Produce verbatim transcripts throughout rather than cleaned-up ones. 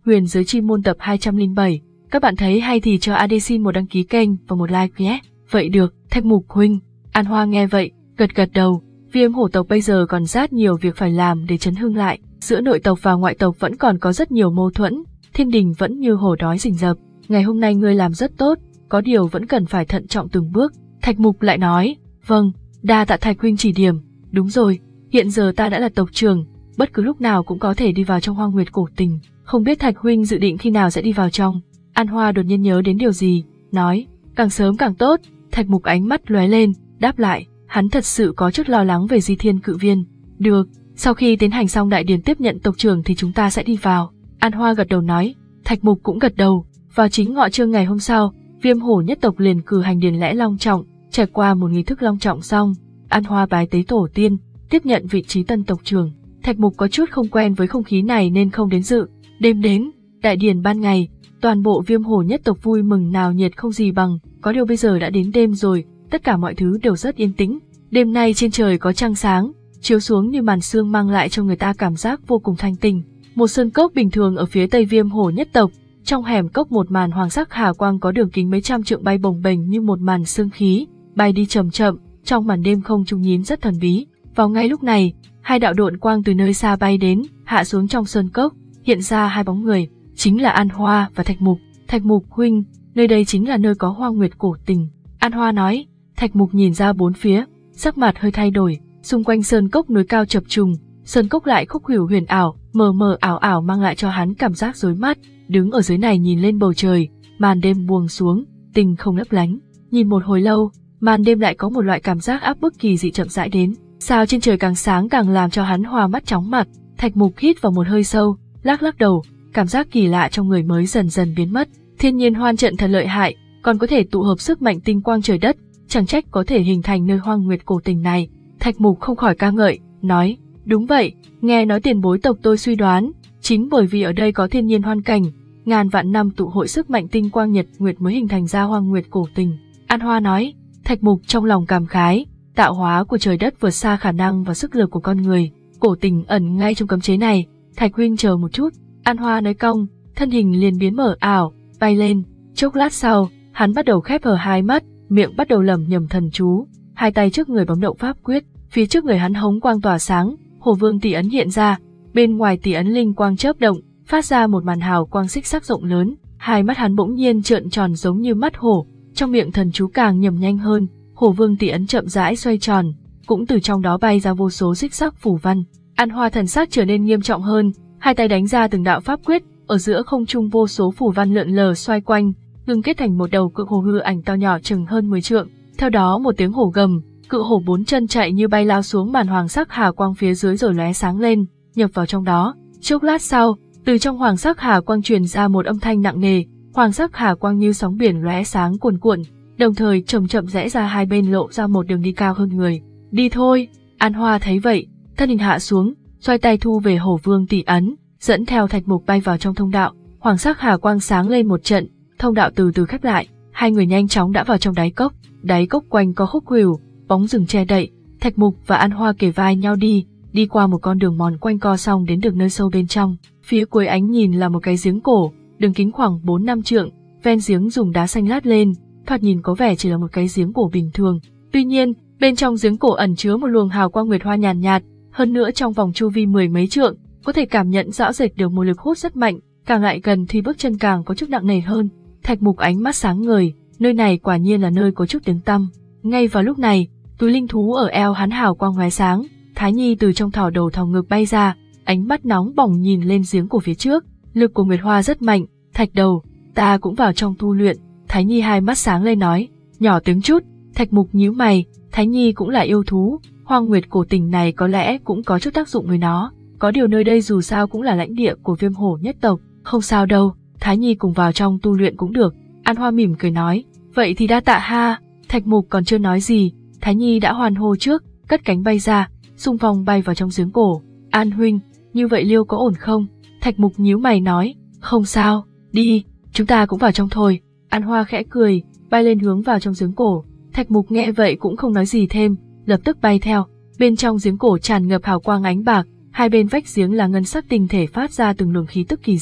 Huyền Giới Chi Môn tập hai trăm lẻ bảy. Các bạn thấy hay thì cho a đê xin một đăng ký kênh và một like nhé. Vậy được, Thạch Mục huynh. An Hoa nghe vậy, gật gật đầu. Viêm hổ tộc bây giờ còn rất nhiều việc phải làm để chấn hưng lại. Giữa nội tộc và ngoại tộc vẫn còn có rất nhiều mâu thuẫn. Thiên đình vẫn như hổ đói rình rập. Ngày hôm nay ngươi làm rất tốt, có điều vẫn cần phải thận trọng từng bước. Thạch Mục lại nói, vâng, đa tạ Thạch huynh chỉ điểm. Đúng rồi, hiện giờ ta đã là tộc trưởng, bất cứ lúc nào cũng có thể đi vào trong Hoang Nguyệt Cổ Tình. Không biết Thạch huynh dự định khi nào sẽ đi vào trong? An Hoa đột nhiên nhớ đến điều gì, nói, càng sớm càng tốt. Thạch Mục ánh mắt lóe lên, đáp lại, hắn thật sự có chút lo lắng về Di Thiên Cự Viên. Được, sau khi tiến hành xong đại điển tiếp nhận tộc trưởng thì chúng ta sẽ đi vào. An Hoa gật đầu nói, Thạch Mục cũng gật đầu. Vào chính ngọ trưa ngày hôm sau, Viêm hổ nhất tộc liền cử hành điển lễ long trọng. Trải qua một nghi thức long trọng xong, An Hoa bái tế tổ tiên, tiếp nhận vị trí tân tộc trưởng. Thạch Mục có chút không quen với không khí này nên không đến dự. Đêm đến, đại điển ban ngày, toàn bộ Viêm hổ nhất tộc vui mừng náo nhiệt không gì bằng. Có điều bây giờ đã đến đêm rồi, tất cả mọi thứ đều rất yên tĩnh. Đêm nay trên trời có trăng sáng, chiếu xuống như màn sương mang lại cho người ta cảm giác vô cùng thanh tình. Một sơn cốc bình thường ở phía tây Viêm hổ nhất tộc, trong hẻm cốc một màn hoàng sắc hà quang có đường kính mấy trăm trượng bay bồng bềnh như một màn sương khí, bay đi chậm chậm, trong màn đêm không trung nhím rất thần bí. Vào ngay lúc này, hai đạo độn quang từ nơi xa bay đến, hạ xuống trong sơn cốc, hiện ra hai bóng người, chính là An Hoa và Thạch Mục. Thạch Mục huynh, nơi đây chính là nơi có Hoang Nguyệt Cổ Tình. An Hoa nói. Thạch Mục nhìn ra bốn phía, sắc mặt hơi thay đổi, xung quanh sơn cốc núi cao chập trùng, sơn cốc lại khúc khuỷu huyền ảo, mờ mờ ảo ảo mang lại cho hắn cảm giác rối mắt. Đứng ở dưới này nhìn lên bầu trời, màn đêm buông xuống, tinh không lấp lánh. Nhìn một hồi lâu, màn đêm lại có một loại cảm giác áp bức kỳ dị chậm rãi đến. Sao trên trời càng sáng càng làm cho hắn hoa mắt chóng mặt. Thạch Mục hít vào một hơi sâu, lắc lắc đầu, cảm giác kỳ lạ trong người mới dần dần biến mất. Thiên nhiên hoan trận thật lợi hại, còn có thể tụ hợp sức mạnh tinh quang trời đất, chẳng trách có thể hình thành nơi Hoang Nguyệt Cổ Tình này. Thạch Mục không khỏi ca ngợi, nói, đúng vậy, nghe nói tiền bối tộc tôi suy đoán, chính bởi vì ở đây có thiên nhiên hoan cảnh, ngàn vạn năm tụ hội sức mạnh tinh quang nhật nguyệt mới hình thành ra Hoang Nguyệt Cổ Tình. An Hoa nói. Thạch Mục trong lòng cảm khái, tạo hóa của trời đất vượt xa khả năng và sức lực của con người, cổ tình ẩn ngay trong cấm chế này. Thạch huynh chờ một chút. An Hoa nói cong, thân hình liền biến mở ảo, bay lên. Chốc lát sau, hắn bắt đầu khép hờ hai mắt, miệng bắt đầu lẩm nhẩm thần chú, hai tay trước người bấm động pháp quyết, phía trước người hắn hống quang tỏa sáng, Hổ Vương tỷ ấn hiện ra, bên ngoài tỷ ấn linh quang chớp động, phát ra một màn hào quang xích sắc rộng lớn, hai mắt hắn bỗng nhiên trợn tròn giống như mắt hổ, trong miệng thần chú càng nhầm nhanh hơn, Hổ Vương tỷ ấn chậm rãi xoay tròn, cũng từ trong đó bay ra vô số xích sắc phù văn. An Hoa thần sắc trở nên nghiêm trọng hơn, hai tay đánh ra từng đạo pháp quyết, ở giữa không trung vô số phù văn lượn lờ xoay quanh, ngưng kết thành một đầu cự hổ hư ảnh to nhỏ chừng hơn mười trượng. Theo đó một tiếng hổ gầm, cự hổ bốn chân chạy như bay lao xuống màn hoàng sắc hà quang phía dưới rồi lóe sáng lên, nhập vào trong đó. Chốc lát sau, từ trong hoàng sắc hà quang truyền ra một âm thanh nặng nề, hoàng sắc hà quang như sóng biển lóe sáng cuồn cuộn, đồng thời chậm chậm rẽ ra hai bên lộ ra một đường đi cao hơn người. Đi thôi. An Hoa thấy vậy, thân hình hạ xuống, xoay tay thu về Hổ Vương tỷ ấn, dẫn theo Thạch Mục bay vào trong thông đạo. Hoàng sắc hà quang sáng lên một trận, thông đạo từ từ khép lại, hai người nhanh chóng đã vào trong đáy cốc. Đáy cốc quanh có khúc khuỷu, bóng rừng che đậy, Thạch Mục và An Hoa kề vai nhau đi, đi qua một con đường mòn quanh co xong đến được nơi sâu bên trong. Phía cuối ánh nhìn là một cái giếng cổ, đường kính khoảng bốn năm trượng, ven giếng dùng đá xanh lát lên, thoạt nhìn có vẻ chỉ là một cái giếng cổ bình thường. Tuy nhiên, bên trong giếng cổ ẩn chứa một luồng hào quang nguyệt hoa nhàn nhạt, nhạt, hơn nữa trong vòng chu vi mười mấy trượng, có thể cảm nhận rõ rệt được một lực hút rất mạnh, càng lại gần thì bước chân càng có chút nặng nề hơn. Thạch Mục ánh mắt sáng ngời, nơi này quả nhiên là nơi có chút tiếng tăm. Ngay vào lúc này, túi linh thú ở eo hắn hào quang lóe sáng, Thái Nhi từ trong thỏ đầu thỏ ngực bay ra, ánh mắt nóng bỏng nhìn lên giếng cổ phía trước. Lực của Nguyệt Hoa rất mạnh. Thạch đầu, ta cũng vào trong tu luyện. Thái Nhi hai mắt sáng lên nói, nhỏ tiếng chút. Thạch Mục nhíu mày, Thái Nhi cũng là yêu thú, Hoang Nguyệt Cổ Tình này có lẽ cũng có chút tác dụng với nó. Có điều nơi đây dù sao cũng là lãnh địa của Viêm hổ nhất tộc, không sao đâu, Thái Nhi cùng vào trong tu luyện cũng được. An Hoa mỉm cười nói, vậy thì đa tạ ha. Thạch Mục còn chưa nói gì, Thái Nhi đã hoan hô trước, cất cánh bay ra, xung phong bay vào trong giếng cổ. An huynh, như vậy Liêu có ổn không? Thạch Mục nhíu mày nói, không sao, đi, chúng ta cũng vào trong thôi. An Hoa khẽ cười, bay lên hướng vào trong giếng cổ. Thạch Mục nghe vậy cũng không nói gì thêm, lập tức bay theo. Bên trong giếng cổ tràn ngập hào quang ánh bạc, hai bên vách giếng là ngân sắc tinh thể phát ra từng luồng khí tức kỳ dị.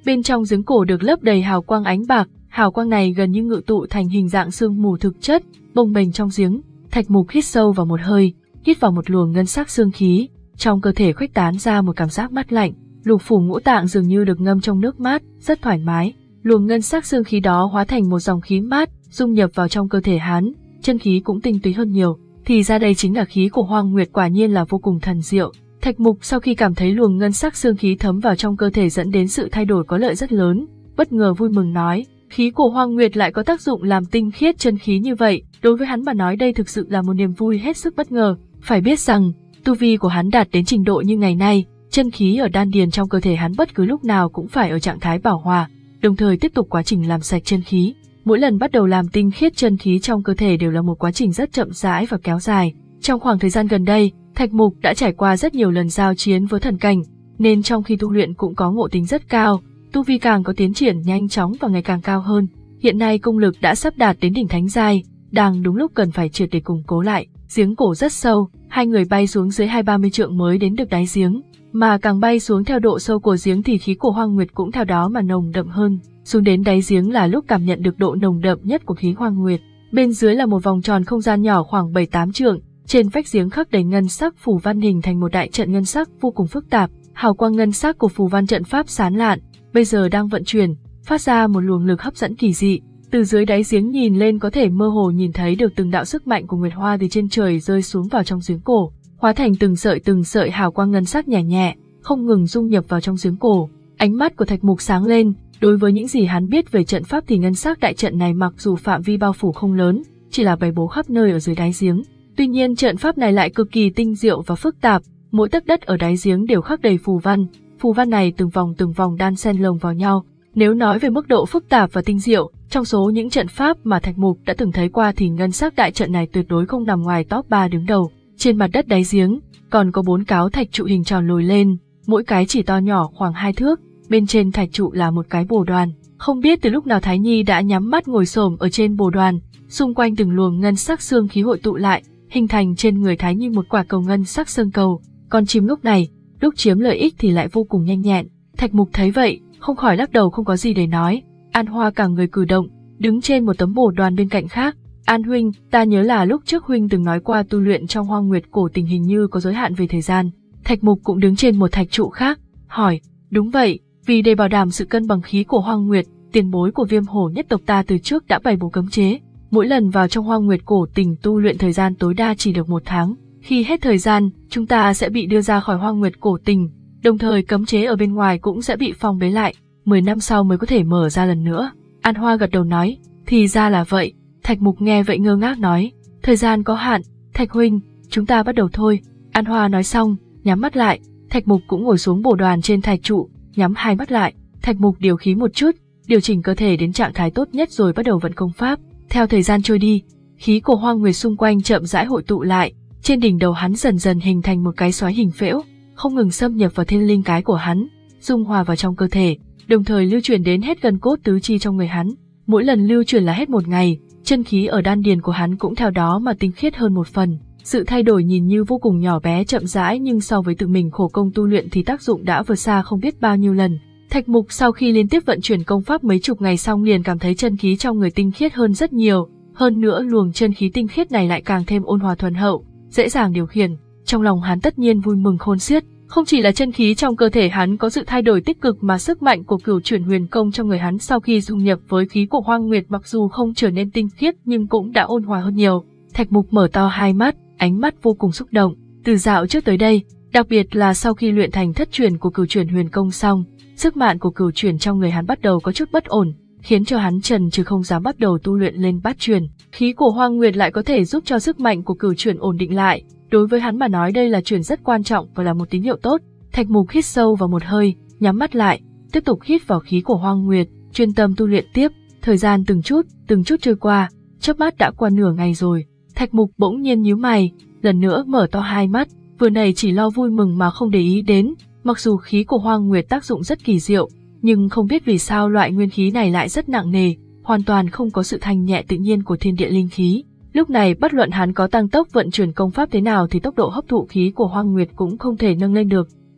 Bên trong giếng cổ được lấp đầy hào quang ánh bạc, hào quang này gần như ngự tụ thành hình dạng sương mù thực chất, bồng bềnh trong giếng. Thạch Mục hít sâu vào một hơi, hít vào một luồng ngân sắc xương khí, trong cơ thể khuếch tán ra một cảm giác mát lạnh, lục phủ ngũ tạng dường như được ngâm trong nước mát, rất thoải mái. Luồng ngân sắc xương khí đó hóa thành một dòng khí mát, dung nhập vào trong cơ thể hắn, chân khí cũng tinh túy hơn nhiều. Thì ra đây chính là khí của Hoang Nguyệt, quả nhiên là vô cùng thần diệu. Thạch Mục sau khi cảm thấy luồng ngân sắc xương khí thấm vào trong cơ thể dẫn đến sự thay đổi có lợi rất lớn, bất ngờ vui mừng nói, khí của Hoang Nguyệt lại có tác dụng làm tinh khiết chân khí như vậy, đối với hắn mà nói đây thực sự là một niềm vui hết sức bất ngờ. Phải biết rằng, tu vi của hắn đạt đến trình độ như ngày nay, chân khí ở đan điền trong cơ thể hắn bất cứ lúc nào cũng phải ở trạng thái bảo hòa, đồng thời tiếp tục quá trình làm sạch chân khí. Mỗi lần bắt đầu làm tinh khiết chân khí trong cơ thể đều là một quá trình rất chậm rãi và kéo dài. Trong khoảng thời gian gần đây, Thạch Mục đã trải qua rất nhiều lần giao chiến với thần cảnh, nên trong khi tu luyện cũng có ngộ tính rất cao, tu vi càng có tiến triển nhanh chóng và ngày càng cao hơn. Hiện nay công lực đã sắp đạt đến đỉnh thánh giai, đang đúng lúc cần phải triệt để củng cố lại. Giếng cổ rất sâu, hai người bay xuống dưới hai ba mươi trượng mới đến được đáy giếng, mà càng bay xuống theo độ sâu của giếng thì khí của Hoang Nguyệt cũng theo đó mà nồng đậm hơn. Xuống đến đáy giếng là lúc cảm nhận được độ nồng đậm nhất của khí Hoang Nguyệt. Bên dưới là một vòng tròn không gian nhỏ khoảng bảy tám trượng, trên vách giếng khắc đầy ngân sắc phù văn hình thành một đại trận ngân sắc vô cùng phức tạp, hào quang ngân sắc của phù văn trận pháp sáng lạn, bây giờ đang vận chuyển, phát ra một luồng lực hấp dẫn kỳ dị. Từ dưới đáy giếng nhìn lên có thể mơ hồ nhìn thấy được từng đạo sức mạnh của Nguyệt Hoa từ trên trời rơi xuống vào trong giếng cổ, hóa thành từng sợi từng sợi hào quang ngân sắc nhẹ nhẹ, không ngừng dung nhập vào trong giếng cổ. Ánh mắt của Thạch Mục sáng lên, đối với những gì hắn biết về trận pháp thì ngân sắc đại trận này mặc dù phạm vi bao phủ không lớn, chỉ là bày bố khắp nơi ở dưới đáy giếng. Tuy nhiên trận pháp này lại cực kỳ tinh diệu và phức tạp, mỗi tấc đất ở đáy giếng đều khắc đầy phù văn, phù văn này từng vòng từng vòng đan xen lồng vào nhau. Nếu nói về mức độ phức tạp và tinh diệu, trong số những trận pháp mà Thạch Mục đã từng thấy qua thì ngân sắc đại trận này tuyệt đối không nằm ngoài top ba đứng đầu. Trên mặt đất đáy giếng còn có bốn cáo thạch trụ hình tròn lồi lên, mỗi cái chỉ to nhỏ khoảng hai thước, bên trên thạch trụ là một cái bồ đoàn. Không biết từ lúc nào Thái Nhi đã nhắm mắt ngồi xổm ở trên bồ đoàn, xung quanh từng luồng ngân sắc xương khí hội tụ lại, hình thành trên người Thái Nhi một quả cầu ngân sắc sơn cầu. Con chim lúc này, lúc chiếm lợi ích thì lại vô cùng nhanh nhẹn. Thạch Mục thấy vậy, không khỏi lắc đầu không có gì để nói. An Hoa cả người cử động, đứng trên một tấm bồ đoàn bên cạnh khác. An huynh, ta nhớ là lúc trước huynh từng nói qua tu luyện trong Hoang Nguyệt cổ tình hình như có giới hạn về thời gian. Thạch Mục cũng đứng trên một thạch trụ khác, hỏi, đúng vậy, vì để bảo đảm sự cân bằng khí của Hoang Nguyệt, tiền bối của Viêm Hổ nhất tộc ta từ trước đã bày bố cấm chế. Mỗi lần vào trong Hoang Nguyệt cổ tình tu luyện thời gian tối đa chỉ được một tháng. Khi hết thời gian, chúng ta sẽ bị đưa ra khỏi Hoang Nguyệt cổ tình, đồng thời cấm chế ở bên ngoài cũng sẽ bị phong bế lại, mười năm sau mới có thể mở ra lần nữa. An Hoa gật đầu nói, thì ra là vậy. Thạch Mục nghe vậy ngơ ngác nói, thời gian có hạn, Thạch huynh, chúng ta bắt đầu thôi. An Hoa nói xong, nhắm mắt lại, Thạch Mục cũng ngồi xuống bồ đoàn trên thạch trụ, nhắm hai mắt lại. Thạch Mục điều khí một chút, điều chỉnh cơ thể đến trạng thái tốt nhất rồi bắt đầu vận công pháp. Theo thời gian trôi đi, khí của Hoang Nguyệt xung quanh chậm rãi hội tụ lại, trên đỉnh đầu hắn dần dần hình thành một cái xoáy hình phễu, không ngừng xâm nhập vào thiên linh cái của hắn, dung hòa vào trong cơ thể, đồng thời lưu truyền đến hết gần cốt tứ chi trong người hắn. Mỗi lần lưu truyền là hết một ngày, chân khí ở đan điền của hắn cũng theo đó mà tinh khiết hơn một phần. Sự thay đổi nhìn như vô cùng nhỏ bé chậm rãi nhưng so với tự mình khổ công tu luyện thì tác dụng đã vượt xa không biết bao nhiêu lần. Thạch Mục sau khi liên tiếp vận chuyển công pháp mấy chục ngày xong liền cảm thấy chân khí trong người tinh khiết hơn rất nhiều, hơn nữa luồng chân khí tinh khiết này lại càng thêm ôn hòa thuần hậu, dễ dàng điều khiển. Trong lòng hắn tất nhiên vui mừng khôn xiết, không chỉ là chân khí trong cơ thể hắn có sự thay đổi tích cực mà sức mạnh của Cửu Chuyển Huyền Công trong người hắn sau khi dung nhập với khí của Hoang Nguyệt mặc dù không trở nên tinh khiết nhưng cũng đã ôn hòa hơn nhiều. Thạch Mục mở to hai mắt, ánh mắt vô cùng xúc động. Từ dạo trước tới đây, đặc biệt là sau khi luyện thành thất truyền của Cửu Chuyển Huyền Công xong, sức mạnh của Cửu Chuyển trong người hắn bắt đầu có chút bất ổn, khiến cho hắn chần chừ không dám bắt đầu tu luyện lên bát truyền. Khí của Hoang Nguyệt lại có thể giúp cho sức mạnh của Cửu Chuyển ổn định lại, đối với hắn mà nói đây là chuyển rất quan trọng và là một tín hiệu tốt. Thạch Mục hít sâu vào một hơi, nhắm mắt lại, tiếp tục hít vào khí của Hoang Nguyệt, chuyên tâm tu luyện tiếp. Thời gian từng chút, từng chút trôi qua, chớp mắt đã qua nửa ngày rồi. Thạch Mục bỗng nhiên nhíu mày, lần nữa mở to hai mắt, vừa nãy chỉ lo vui mừng mà không để ý đến, mặc dù khí của Hoang Nguyệt tác dụng rất kỳ diệu, nhưng không biết vì sao loại nguyên khí này lại rất nặng nề, hoàn toàn không có sự thanh nhẹ tự nhiên của thiên địa linh khí. Lúc này bất luận hắn có tăng tốc vận chuyển công pháp thế nào thì tốc độ hấp thụ khí của Hoang Nguyệt cũng không thể nâng lên được.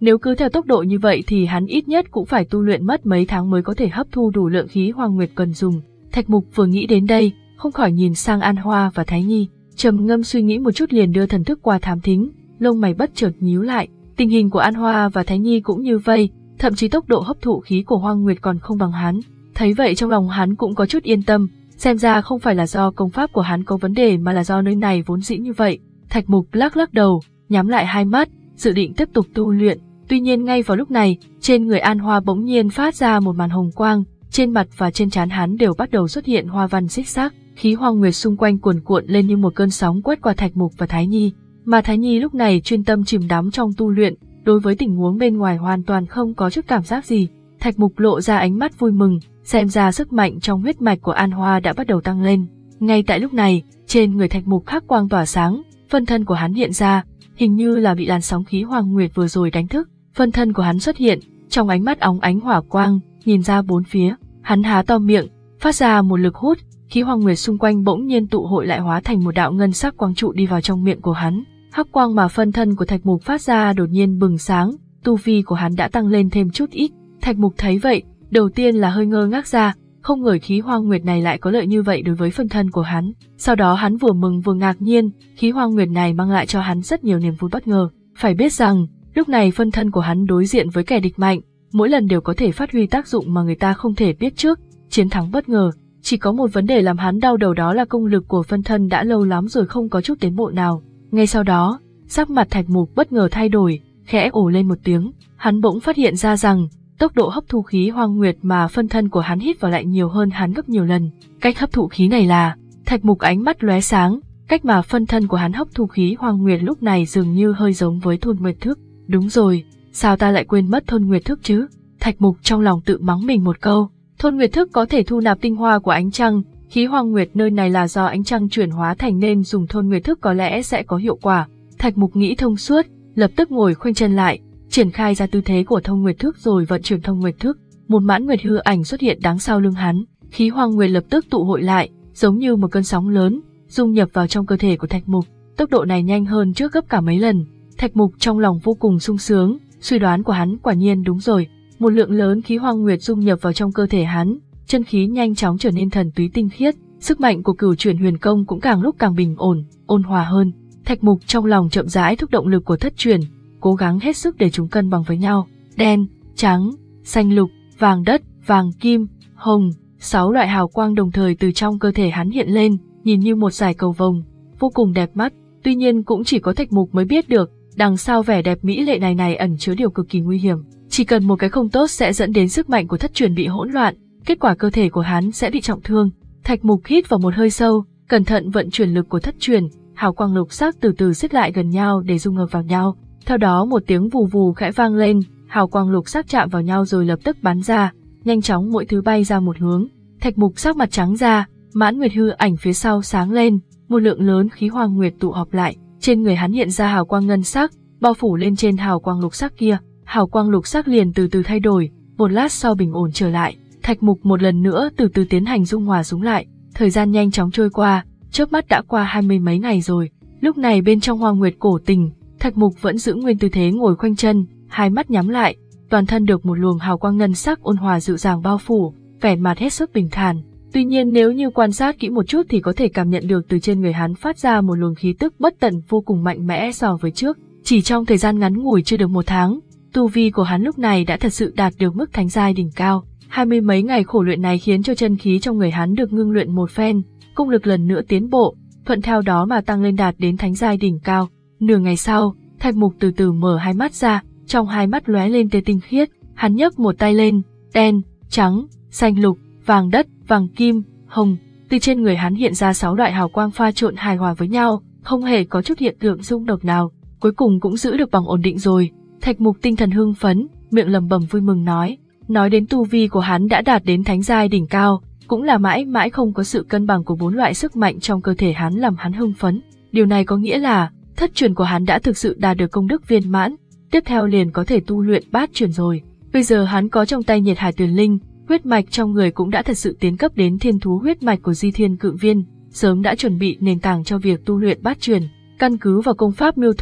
Nếu cứ theo tốc độ như vậy thì hắn ít nhất cũng phải tu luyện mất mấy tháng mới có thể hấp thu đủ lượng khí Hoang Nguyệt cần dùng. Thạch Mục vừa nghĩ đến đây, không khỏi nhìn sang An Hoa và Thái Nhi, trầm ngâm suy nghĩ một chút liền đưa thần thức qua thám thính, lông mày bất chợt nhíu lại. Tình hình của An Hoa và Thái Nhi cũng như vậy, thậm chí tốc độ hấp thụ khí của Hoang Nguyệt còn không bằng hắn. Thấy vậy trong lòng hắn cũng có chút yên tâm, xem ra không phải là do công pháp của hắn có vấn đề mà là do nơi này vốn dĩ như vậy. Thạch Mục lắc lắc đầu, nhắm lại hai mắt, dự định tiếp tục tu luyện. Tuy nhiên ngay vào lúc này, trên người An Hoa bỗng nhiên phát ra một màn hồng quang, trên mặt và trên trán hắn đều bắt đầu xuất hiện hoa văn xích sắc, khí Hoang Nguyệt xung quanh cuồn cuộn lên như một cơn sóng quét qua Thạch Mục và Thái Nhi. Mà Thái Nhi lúc này chuyên tâm chìm đắm trong tu luyện, đối với tình huống bên ngoài hoàn toàn không có chút cảm giác gì. Thạch Mục lộ ra ánh mắt vui mừng, xem ra sức mạnh trong huyết mạch của An Hoa đã bắt đầu tăng lên. Ngay tại lúc này, trên người Thạch Mục hắc quang tỏa sáng, phân thân của hắn hiện ra, hình như là bị làn sóng khí Hoang Nguyệt vừa rồi đánh thức. Phân thân của hắn xuất hiện, trong ánh mắt óng ánh hỏa quang, nhìn ra bốn phía, hắn há to miệng, phát ra một lực hút, khí Hoang Nguyệt xung quanh bỗng nhiên tụ hội lại hóa thành một đạo ngân sắc quang trụ đi vào trong miệng của hắn. Hắc quang mà phân thân của Thạch Mục phát ra đột nhiên bừng sáng, tu vi của hắn đã tăng lên thêm chút ít. Thạch Mục thấy vậy, đầu tiên là hơi ngơ ngác ra, không ngờ khí Hoang Nguyệt này lại có lợi như vậy đối với phân thân của hắn. Sau đó hắn vừa mừng vừa ngạc nhiên, khí Hoang Nguyệt này mang lại cho hắn rất nhiều niềm vui bất ngờ. Phải biết rằng, lúc này phân thân của hắn đối diện với kẻ địch mạnh, mỗi lần đều có thể phát huy tác dụng mà người ta không thể biết trước, chiến thắng bất ngờ. Chỉ có một vấn đề làm hắn đau đầu, đó là công lực của phân thân đã lâu lắm rồi không có chút tiến bộ nào. Ngay sau đó, sắc mặt Thạch Mục bất ngờ thay đổi, khẽ ồ lên một tiếng, hắn bỗng phát hiện ra rằng tốc độ hấp thu khí Hoang Nguyệt mà phân thân của hắn hít vào lại nhiều hơn hắn gấp nhiều lần. Cách hấp thụ khí này là, Thạch Mục ánh mắt lóe sáng, cách mà phân thân của hắn hấp thu khí Hoang Nguyệt lúc này dường như hơi giống với Thôn Nguyệt Thức. Đúng rồi, sao ta lại quên mất Thôn Nguyệt Thức chứ? Thạch Mục trong lòng tự mắng mình một câu. Thôn Nguyệt Thức có thể thu nạp tinh hoa của ánh trăng, khí Hoang Nguyệt nơi này là do ánh trăng chuyển hóa thành nên dùng Thôn Nguyệt Thức có lẽ sẽ có hiệu quả. Thạch Mục nghĩ thông suốt, lập tức ngồi khoanh chân lại, triển khai ra tư thế của Thông Nguyệt Thức rồi vận chuyển Thông Nguyệt Thức. Một mãn nguyệt hư ảnh xuất hiện đằng sau lưng hắn, khí Hoang Nguyệt lập tức tụ hội lại, giống như một cơn sóng lớn, dung nhập vào trong cơ thể của Thạch Mục. Tốc độ này nhanh hơn trước gấp cả mấy lần. Thạch Mục trong lòng vô cùng sung sướng, suy đoán của hắn quả nhiên đúng rồi. Một lượng lớn khí Hoang Nguyệt dung nhập vào trong cơ thể hắn, chân khí nhanh chóng trở nên thần túy tinh khiết, sức mạnh của Cửu Chuyển Huyền Công cũng càng lúc càng bình ổn, ôn hòa hơn. Thạch Mục trong lòng chậm rãi thúc động lực của thất truyền, cố gắng hết sức để chúng cân bằng với nhau. Đen, trắng, xanh lục, vàng đất, vàng kim, hồng, sáu loại hào quang đồng thời từ trong cơ thể hắn hiện lên, nhìn như một dải cầu vồng, vô cùng đẹp mắt. Tuy nhiên cũng chỉ có Thạch Mục mới biết được, đằng sau vẻ đẹp mỹ lệ này này ẩn chứa điều cực kỳ nguy hiểm. Chỉ cần một cái không tốt sẽ dẫn đến sức mạnh của thất truyền bị hỗn loạn, kết quả cơ thể của hắn sẽ bị trọng thương. Thạch Mục hít vào một hơi sâu, cẩn thận vận chuyển lực của thất truyền, hào quang lục sắc từ từ xích lại gần nhau để dung hợp vào nhau. Theo đó một tiếng vù vù khẽ vang lên, hào quang lục sắc chạm vào nhau rồi lập tức bắn ra, nhanh chóng mỗi thứ bay ra một hướng. Thạch Mục sắc mặt trắng ra, mãn nguyệt hư ảnh phía sau sáng lên, một lượng lớn khí Hoang Nguyệt tụ họp lại, trên người hắn hiện ra hào quang ngân sắc, bao phủ lên trên hào quang lục sắc kia. Hào quang lục sắc liền từ từ thay đổi, một lát sau bình ổn trở lại. Thạch Mục một lần nữa từ từ tiến hành dung hòa chúng lại. Thời gian nhanh chóng trôi qua, chớp mắt đã qua hai mươi mấy ngày rồi. Lúc này bên trong Hoang Nguyệt cổ tình, Thạch Mục vẫn giữ nguyên tư thế ngồi khoanh chân, hai mắt nhắm lại, toàn thân được một luồng hào quang ngân sắc ôn hòa dịu dàng bao phủ, vẻ mặt hết sức bình thản. Tuy nhiên nếu như quan sát kỹ một chút thì có thể cảm nhận được từ trên người hắn phát ra một luồng khí tức bất tận vô cùng mạnh mẽ so với trước. Chỉ trong thời gian ngắn ngủi chưa được một tháng, tu vi của hắn lúc này đã thật sự đạt được mức thánh giai đỉnh cao. Hai mươi mấy ngày khổ luyện này khiến cho chân khí trong người hắn được ngưng luyện một phen, công lực lần nữa tiến bộ, thuận theo đó mà tăng lên đạt đến thánh giai đỉnh cao. Nửa ngày sau, Thạch Mục từ từ mở hai mắt ra, trong hai mắt lóe lên tia tinh khiết, hắn nhấc một tay lên, đen, trắng, xanh lục, vàng đất, vàng kim, hồng, từ trên người hắn hiện ra sáu loại hào quang pha trộn hài hòa với nhau, không hề có chút hiện tượng xung đột nào, cuối cùng cũng giữ được bằng ổn định rồi. Thạch Mục tinh thần hưng phấn, miệng lẩm bẩm vui mừng nói, nói đến tu vi của hắn đã đạt đến thánh giai đỉnh cao, cũng là mãi mãi không có sự cân bằng của bốn loại sức mạnh trong cơ thể hắn làm hắn hưng phấn. Điều này có nghĩa là thất truyền của hắn đã thực sự đạt được công đức viên mãn, tiếp theo liền có thể tu luyện bát truyền rồi. Bây giờ hắn có trong tay Nhiệt Hải Tuyền Linh, huyết mạch trong người cũng đã thật sự tiến cấp đến thiên thú huyết mạch của Di Thiên Cự Viên, sớm đã chuẩn bị nền tảng cho việc tu luyện bát truyền. Căn cứ vào công pháp miêu thuật,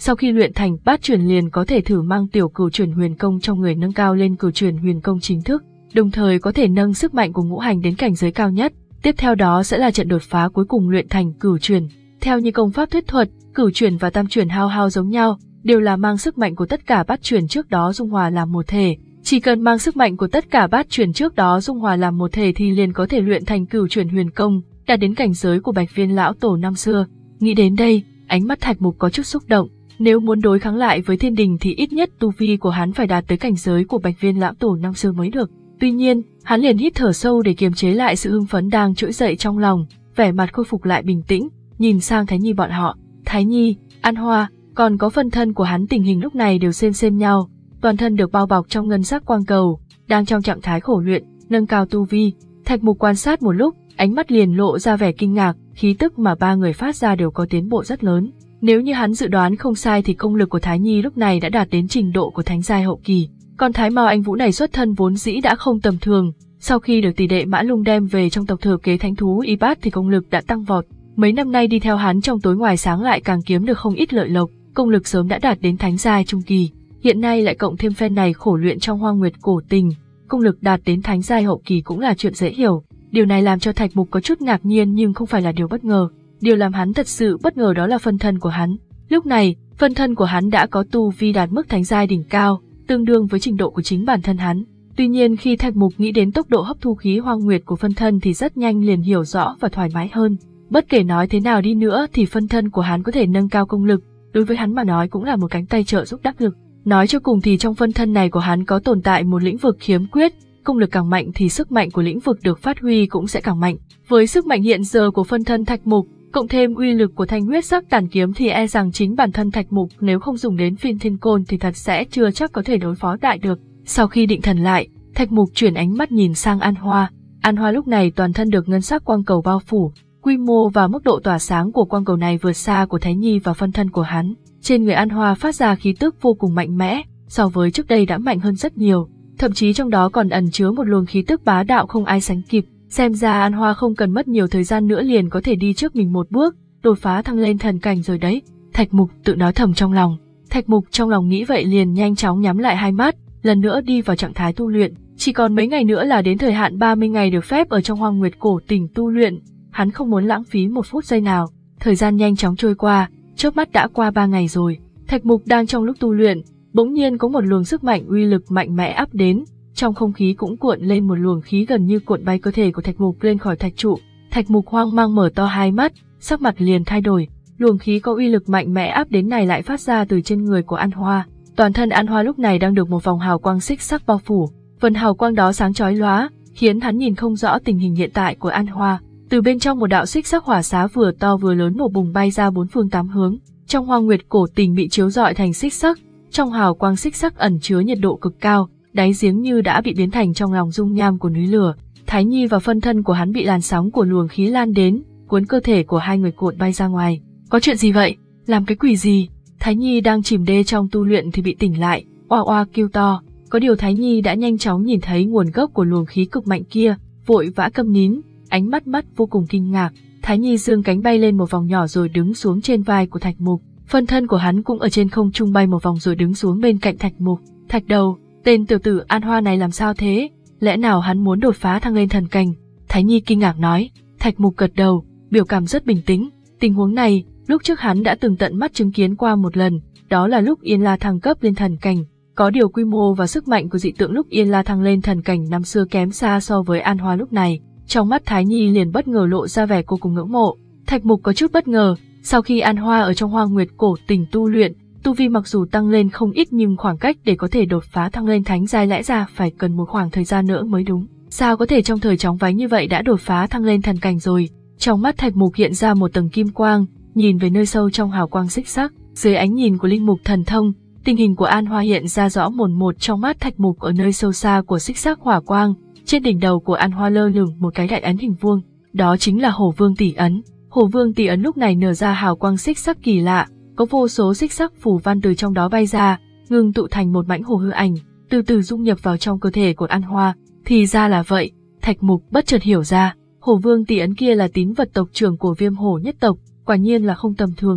Sau khi luyện thành bát chuyển liền có thể thử mang tiểu cửu chuyển huyền công trong người nâng cao lên cửu chuyển huyền công chính thức, đồng thời có thể nâng sức mạnh của ngũ hành đến cảnh giới cao nhất. Tiếp theo đó sẽ là trận đột phá cuối cùng luyện thành cửu chuyển. Theo như công pháp thuyết thuật, cửu chuyển và tam chuyển hao hao giống nhau, đều là mang sức mạnh của tất cả bát chuyển trước đó dung hòa làm một thể. Chỉ cần mang sức mạnh của tất cả bát chuyển trước đó dung hòa làm một thể thì liền có thể luyện thành cửu chuyển huyền công, đạt đến cảnh giới của Bạch Viên lão tổ năm xưa. Nghĩ đến đây, ánh mắt Thạch Mục có chút xúc động. Nếu muốn đối kháng lại với thiên đình thì ít nhất tu vi của hắn phải đạt tới cảnh giới của Bạch Viên lão tổ năm xưa mới được. Tuy nhiên, hắn liền hít thở sâu để kiềm chế lại sự hưng phấn đang trỗi dậy trong lòng, vẻ mặt khôi phục lại bình tĩnh, nhìn sang Thái Nhi bọn họ. Thái Nhi, An Hoa, còn có phân thân của hắn tình hình lúc này đều xem xem nhau, toàn thân được bao bọc trong ngân sắc quang cầu, đang trong trạng thái khổ luyện, nâng cao tu vi. Thạch Mục quan sát một lúc, ánh mắt liền lộ ra vẻ kinh ngạc, khí tức mà ba người phát ra đều có tiến bộ rất lớn. Nếu như hắn dự đoán không sai thì công lực của Thái Nhi lúc này đã đạt đến trình độ của thánh giai hậu kỳ. Còn Thái Mao Anh Vũ này xuất thân vốn dĩ đã không tầm thường, sau khi được tỷ đệ Mã Lung đem về trong tộc thừa kế thánh thú Y Bát thì công lực đã tăng vọt. Mấy năm nay đi theo hắn trong tối ngoài sáng lại càng kiếm được không ít lợi lộc, công lực sớm đã đạt đến thánh giai trung kỳ. Hiện nay lại cộng thêm phen này khổ luyện trong Hoang Nguyệt cổ tình, công lực đạt đến thánh giai hậu kỳ cũng là chuyện dễ hiểu. Điều này làm cho Thạch Mục có chút ngạc nhiên nhưng không phải là điều bất ngờ. Điều làm hắn thật sự bất ngờ đó là phân thân của hắn. Lúc này, phân thân của hắn đã có tu vi đạt mức thánh giai đỉnh cao, tương đương với trình độ của chính bản thân hắn. Tuy nhiên khi Thạch Mục nghĩ đến tốc độ hấp thu khí hoang nguyệt của phân thân thì rất nhanh liền hiểu rõ và thoải mái hơn. Bất kể nói thế nào đi nữa thì phân thân của hắn có thể nâng cao công lực, đối với hắn mà nói cũng là một cánh tay trợ giúp đắc lực. Nói cho cùng thì trong phân thân này của hắn có tồn tại một lĩnh vực khiếm khuyết, công lực càng mạnh thì sức mạnh của lĩnh vực được phát huy cũng sẽ càng mạnh. Với sức mạnh hiện giờ của phân thân Thạch Mục, cộng thêm uy lực của thanh huyết sắc tàn kiếm thì e rằng chính bản thân Thạch Mục nếu không dùng đến phiên thiên côn thì thật sẽ chưa chắc có thể đối phó đại được. Sau khi định thần lại, Thạch Mục chuyển ánh mắt nhìn sang An Hoa. An Hoa lúc này toàn thân được ngân sắc quang cầu bao phủ, quy mô và mức độ tỏa sáng của quang cầu này vượt xa của Thái Nhi và phân thân của hắn. Trên người An Hoa phát ra khí tức vô cùng mạnh mẽ, so với trước đây đã mạnh hơn rất nhiều, thậm chí trong đó còn ẩn chứa một luồng khí tức bá đạo không ai sánh kịp. Xem ra An Hoa không cần mất nhiều thời gian nữa liền có thể đi trước mình một bước, đột phá thăng lên thần cảnh rồi đấy. Thạch Mục tự nói thầm trong lòng. Thạch Mục trong lòng nghĩ vậy liền nhanh chóng nhắm lại hai mắt, lần nữa đi vào trạng thái tu luyện. Chỉ còn mấy ngày nữa là đến thời hạn ba mươi ngày được phép ở trong Hoang Nguyệt cổ tình tu luyện, hắn không muốn lãng phí một phút giây nào. Thời gian nhanh chóng trôi qua, chớp mắt đã qua ba ngày rồi. Thạch Mục đang trong lúc tu luyện, bỗng nhiên có một luồng sức mạnh uy lực mạnh mẽ áp đến. Trong không khí cũng cuộn lên một luồng khí gần như cuộn bay cơ thể của Thạch Mục lên khỏi thạch trụ. Thạch Mục hoang mang mở to hai mắt, sắc mặt liền thay đổi. Luồng khí có uy lực mạnh mẽ áp đến này lại phát ra từ trên người của An Hoa. Toàn thân An Hoa lúc này đang được một vòng hào quang xích sắc bao phủ. Phần hào quang đó sáng chói lóa, khiến hắn nhìn không rõ tình hình hiện tại của An Hoa. Từ bên trong một đạo xích sắc hỏa xá vừa to vừa lớn nổ bùng bay ra bốn phương tám hướng. Trong Hoang Nguyệt cổ tình bị chiếu rọi thành xích sắc, trong hào quang xích sắc ẩn chứa nhiệt độ cực cao. Đáy giếng như đã bị biến thành trong lòng dung nham của núi lửa. Thái Nhi và phân thân của hắn bị làn sóng của luồng khí lan đến, cuốn cơ thể của hai người cuộn bay ra ngoài. Có chuyện gì vậy? Làm cái quỷ gì? Thái Nhi đang chìm đê trong tu luyện thì bị tỉnh lại, oa oa kêu to. Có điều Thái Nhi đã nhanh chóng nhìn thấy nguồn gốc của luồng khí cực mạnh kia, vội vã câm nín, ánh mắt mắt vô cùng kinh ngạc. Thái Nhi giương cánh bay lên một vòng nhỏ rồi đứng xuống trên vai của Thạch Mục. Phân thân của hắn cũng ở trên không trung bay một vòng rồi đứng xuống bên cạnh Thạch Mục. Thạch Đầu, tên tiểu tử An Hoa này làm sao thế? Lẽ nào hắn muốn đột phá thăng lên thần cảnh? Thái Nhi kinh ngạc nói. Thạch Mục gật đầu, biểu cảm rất bình tĩnh. Tình huống này, lúc trước hắn đã từng tận mắt chứng kiến qua một lần, đó là lúc Yên La thăng cấp lên thần cảnh. Có điều quy mô và sức mạnh của dị tượng lúc Yên La thăng lên thần cảnh năm xưa kém xa so với An Hoa lúc này. Trong mắt Thái Nhi liền bất ngờ lộ ra vẻ cô cùng ngưỡng mộ. Thạch Mục có chút bất ngờ, sau khi An Hoa ở trong Hoang Nguyệt cổ tình tu luyện, tu vi mặc dù tăng lên không ít nhưng khoảng cách để có thể đột phá thăng lên thánh giai lẽ ra phải cần một khoảng thời gian nữa mới đúng. Sao có thể trong thời chóng vánh như vậy đã đột phá thăng lên thần cảnh rồi? Trong mắt Thạch Mục hiện ra một tầng kim quang, nhìn về nơi sâu trong hào quang xích sắc, dưới ánh nhìn của linh mục thần thông, tình hình của An Hoa hiện ra rõ mồn một trong mắt Thạch Mục. Ở nơi sâu xa của xích sắc hỏa quang, trên đỉnh đầu của An Hoa lơ lửng một cái đại ấn hình vuông, đó chính là Hổ Vương Tỷ ấn. Hổ Vương Tỷ ấn lúc này nở ra hào quang xích sắc kỳ lạ, có vô số xích sắc phù văn từ trong đó bay ra, ngưng tụ thành một mãnh hổ hư ảnh, từ từ dung nhập vào trong cơ thể của An Hoa. Thì ra là vậy, Thạch Mục bất chợt hiểu ra, Hổ Vương Tỷ ấn kia là tín vật tộc trưởng của Viêm Hổ nhất tộc, quả nhiên là không tầm thường. Trong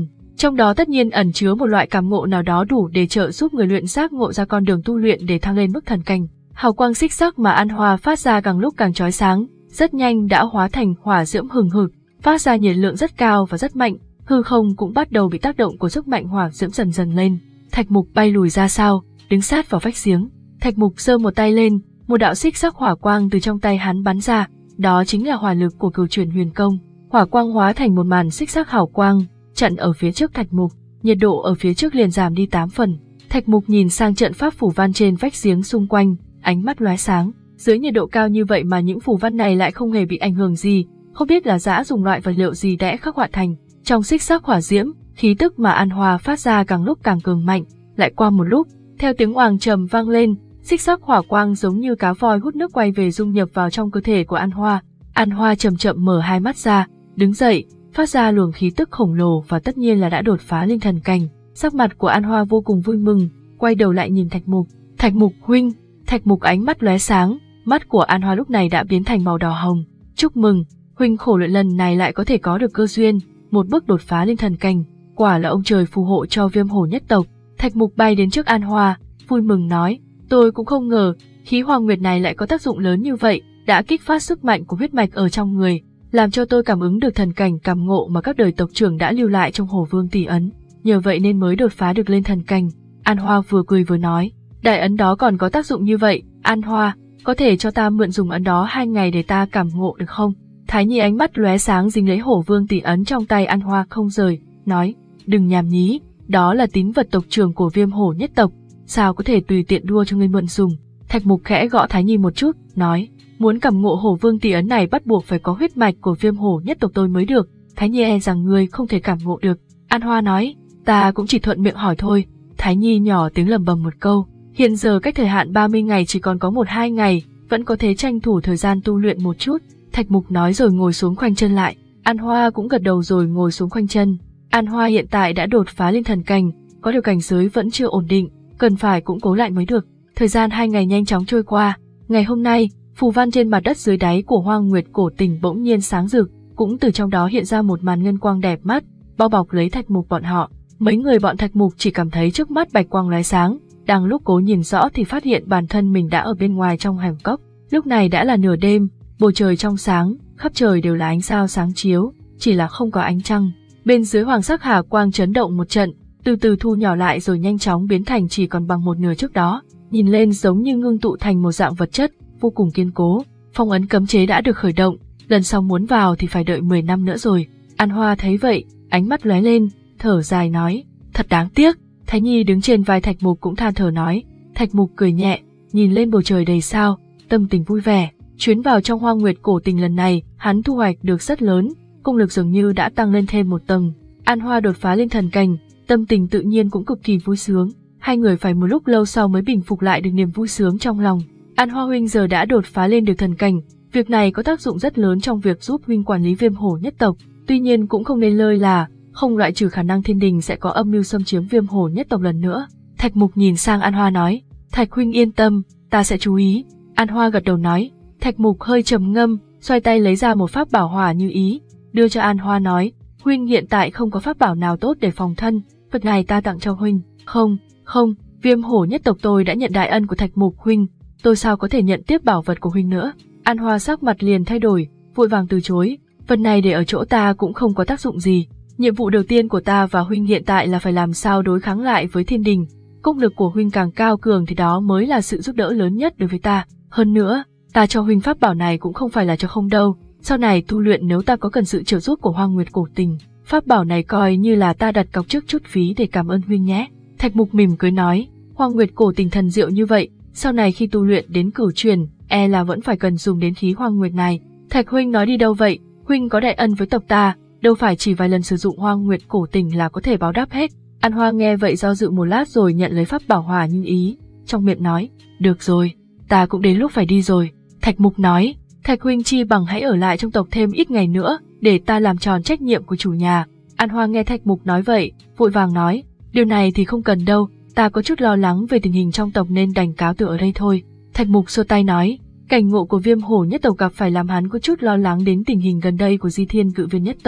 Trong đó tất nhiên ẩn chứa một loại cảm ngộ nào đó đủ để trợ giúp người luyện giác ngộ ra con đường tu luyện để thăng lên mức thần cảnh. Hào quang xích sắc mà An Hoa phát ra càng lúc càng chói sáng, rất nhanh đã hóa thành hỏa diễm hừng hực, phát ra nhiệt lượng rất cao và rất mạnh, hư không cũng bắt đầu bị tác động của sức mạnh hỏa diễm dần dần lên. Thạch Mục bay lùi ra sau, đứng sát vào vách giếng. Thạch Mục giơ một tay lên, một đạo xích sắc hỏa quang từ trong tay hắn bắn ra, đó chính là hỏa lực của Cửu Chuyển Huyền Công. Hỏa quang hóa thành một màn xích sắc hào quang, chặn ở phía trước Thạch Mục, nhiệt độ ở phía trước liền giảm đi tám phần. Thạch Mục nhìn sang trận pháp phù văn trên vách giếng xung quanh, ánh mắt lóe sáng. Dưới nhiệt độ cao như vậy mà những phù văn này lại không hề bị ảnh hưởng gì, không biết là dã dùng loại vật liệu gì đã khắc họa thành. Trong xích sắc hỏa diễm, khí tức mà An Hoa phát ra càng lúc càng cường mạnh. Lại qua một lúc, theo tiếng oàng trầm vang lên, xích sắc hỏa quang giống như cá voi hút nước quay về dung nhập vào trong cơ thể của An Hoa. An Hoa chậm chậm mở hai mắt ra, đứng dậy, phát ra luồng khí tức khổng lồ và tất nhiên là đã đột phá linh thần cảnh. Sắc mặt của An Hoa vô cùng vui mừng, quay đầu lại nhìn Thạch Mục. Thạch Mục huynh. Thạch Mục ánh mắt lóe sáng, mắt của An Hoa lúc này đã biến thành màu đỏ hồng. Chúc mừng, huynh khổ luyện lần này lại có thể có được cơ duyên, một bước đột phá linh thần cảnh, quả là ông trời phù hộ cho Viêm Hổ nhất tộc. Thạch Mục bay đến trước An Hoa, vui mừng nói, tôi cũng không ngờ, khí Hoa Nguyệt này lại có tác dụng lớn như vậy, đã kích phát sức mạnh của huyết mạch ở trong người, làm cho tôi cảm ứng được thần cảnh cảm ngộ mà các đời tộc trưởng đã lưu lại trong Hổ Vương tỷ ấn, nhờ vậy nên mới đột phá được lên thần cảnh. An Hoa vừa cười vừa nói, đại ấn đó còn có tác dụng như vậy, An Hoa, có thể cho ta mượn dùng ấn đó hai ngày để ta cảm ngộ được không? Thái Nhi ánh mắt lóe sáng dính lấy Hổ Vương tỷ ấn trong tay An Hoa không rời, nói, đừng nhảm nhí, đó là tín vật tộc trưởng của Viêm Hổ nhất tộc, sao có thể tùy tiện đua cho ngươi mượn dùng. Thạch Mục khẽ gõ Thái Nhi một chút, nói, muốn cảm ngộ Hổ Vương tỷ ấn này bắt buộc phải có huyết mạch của Viêm Hổ nhất tộc tôi mới được, Thái Nhi e rằng ngươi không thể cảm ngộ được. An Hoa nói, ta cũng chỉ thuận miệng hỏi thôi. Thái Nhi nhỏ tiếng lẩm bẩm một câu, hiện giờ cách thời hạn ba mươi ngày chỉ còn có một hai ngày, vẫn có thể tranh thủ thời gian tu luyện một chút. Thạch Mục nói rồi ngồi xuống khoanh chân lại, An Hoa cũng gật đầu rồi ngồi xuống khoanh chân. An Hoa hiện tại đã đột phá linh thần cảnh, có điều cảnh giới vẫn chưa ổn định, cần phải củng cố lại mới được. Thời gian hai ngày nhanh chóng trôi qua, ngày hôm nay, phù văn trên mặt đất dưới đáy của Hoang Nguyệt Cổ Tỉnh bỗng nhiên sáng rực, cũng từ trong đó hiện ra một màn ngân quang đẹp mắt, bao bọc lấy Thạch Mục bọn họ. Mấy người bọn Thạch Mục chỉ cảm thấy trước mắt bạch quang lóe sáng, đang lúc cố nhìn rõ thì phát hiện bản thân mình đã ở bên ngoài trong hẻm cốc. Lúc này đã là nửa đêm, bầu trời trong sáng, khắp trời đều là ánh sao sáng chiếu, chỉ là không có ánh trăng. Bên dưới hoàng sắc hà quang chấn động một trận, từ từ thu nhỏ lại rồi nhanh chóng biến thành chỉ còn bằng một nửa trước đó, nhìn lên giống như ngưng tụ thành một dạng vật chất, vô cùng kiên cố. Phong ấn cấm chế đã được khởi động, lần sau muốn vào thì phải đợi mười năm nữa rồi. An Hoa thấy vậy, ánh mắt lóe lên, thở dài nói, thật đáng tiếc. Thái Nhi đứng trên vai Thạch Mục cũng than thở nói. Thạch Mục cười nhẹ, nhìn lên bầu trời đầy sao, tâm tình vui vẻ. Chuyến vào trong Hoang Nguyệt Cổ Tỉnh lần này, hắn thu hoạch được rất lớn, công lực dường như đã tăng lên thêm một tầng. An Hoa đột phá lên thần cảnh, tâm tình tự nhiên cũng cực kỳ vui sướng. Hai người phải một lúc lâu sau mới bình phục lại được niềm vui sướng trong lòng. An Hoa huynh giờ đã đột phá lên được thần cảnh, việc này có tác dụng rất lớn trong việc giúp huynh quản lý Viêm Hổ nhất tộc. Tuy nhiên cũng không nên lơi là, không loại trừ khả năng thiên đình sẽ có âm mưu xâm chiếm Viêm Hổ nhất tộc lần nữa. Thạch Mục nhìn sang An Hoa nói, Thạch huynh yên tâm, ta sẽ chú ý. An Hoa gật đầu nói. Thạch Mục hơi trầm ngâm, xoay tay lấy ra một pháp bảo hỏa như ý, đưa cho An Hoa nói, huynh hiện tại không có pháp bảo nào tốt để phòng thân, vật này ta tặng cho huynh. Không, không, Viêm Hổ nhất tộc tôi đã nhận đại ân của Thạch Mục huynh, tôi sao có thể nhận tiếp bảo vật của huynh nữa. An Hoa sắc mặt liền thay đổi, vội vàng từ chối, vật này để ở chỗ ta cũng không có tác dụng gì. Nhiệm vụ đầu tiên của ta và huynh hiện tại là phải làm sao đối kháng lại với thiên đình. Công lực của huynh càng cao cường thì đó mới là sự giúp đỡ lớn nhất đối với ta. Hơn nữa, ta cho huynh pháp bảo này cũng không phải là cho không đâu. Sau này tu luyện nếu ta có cần sự trợ giúp của Hoang Nguyệt Cổ Tỉnh, pháp bảo này coi như là ta đặt cọc trước chút phí để cảm ơn huynh nhé. Thạch Mục mỉm cười nói, Hoang Nguyệt Cổ Tỉnh thần diệu như vậy, sau này khi tu luyện đến cửu truyền, e là vẫn phải cần dùng đến khí Hoang Nguyệt này. Thạch huynh nói đi đâu vậy? Huynh có đại ân với tộc ta, đâu phải chỉ vài lần sử dụng Hoang Nguyệt Cổ Tỉnh là có thể báo đáp hết. An Hoa nghe vậy do dự một lát rồi nhận lấy pháp bảo hỏa như ý, trong miệng nói, được rồi, ta cũng đến lúc phải đi rồi. Thạch Mục nói, Thạch huynh chi bằng hãy ở lại trong tộc thêm ít ngày nữa, để ta làm tròn trách nhiệm của chủ nhà. An Hoa nghe Thạch Mục nói vậy, vội vàng nói, điều này thì không cần đâu, ta có chút lo lắng về tình hình trong tộc nên đành cáo từ ở đây thôi. Thạch Mục xua tay nói, cảnh ngộ của Viêm Hổ nhất tộc gặp phải làm hắn có chút lo lắng đến tình hình gần đây của Di Thiên Cự Viên nhất tộc.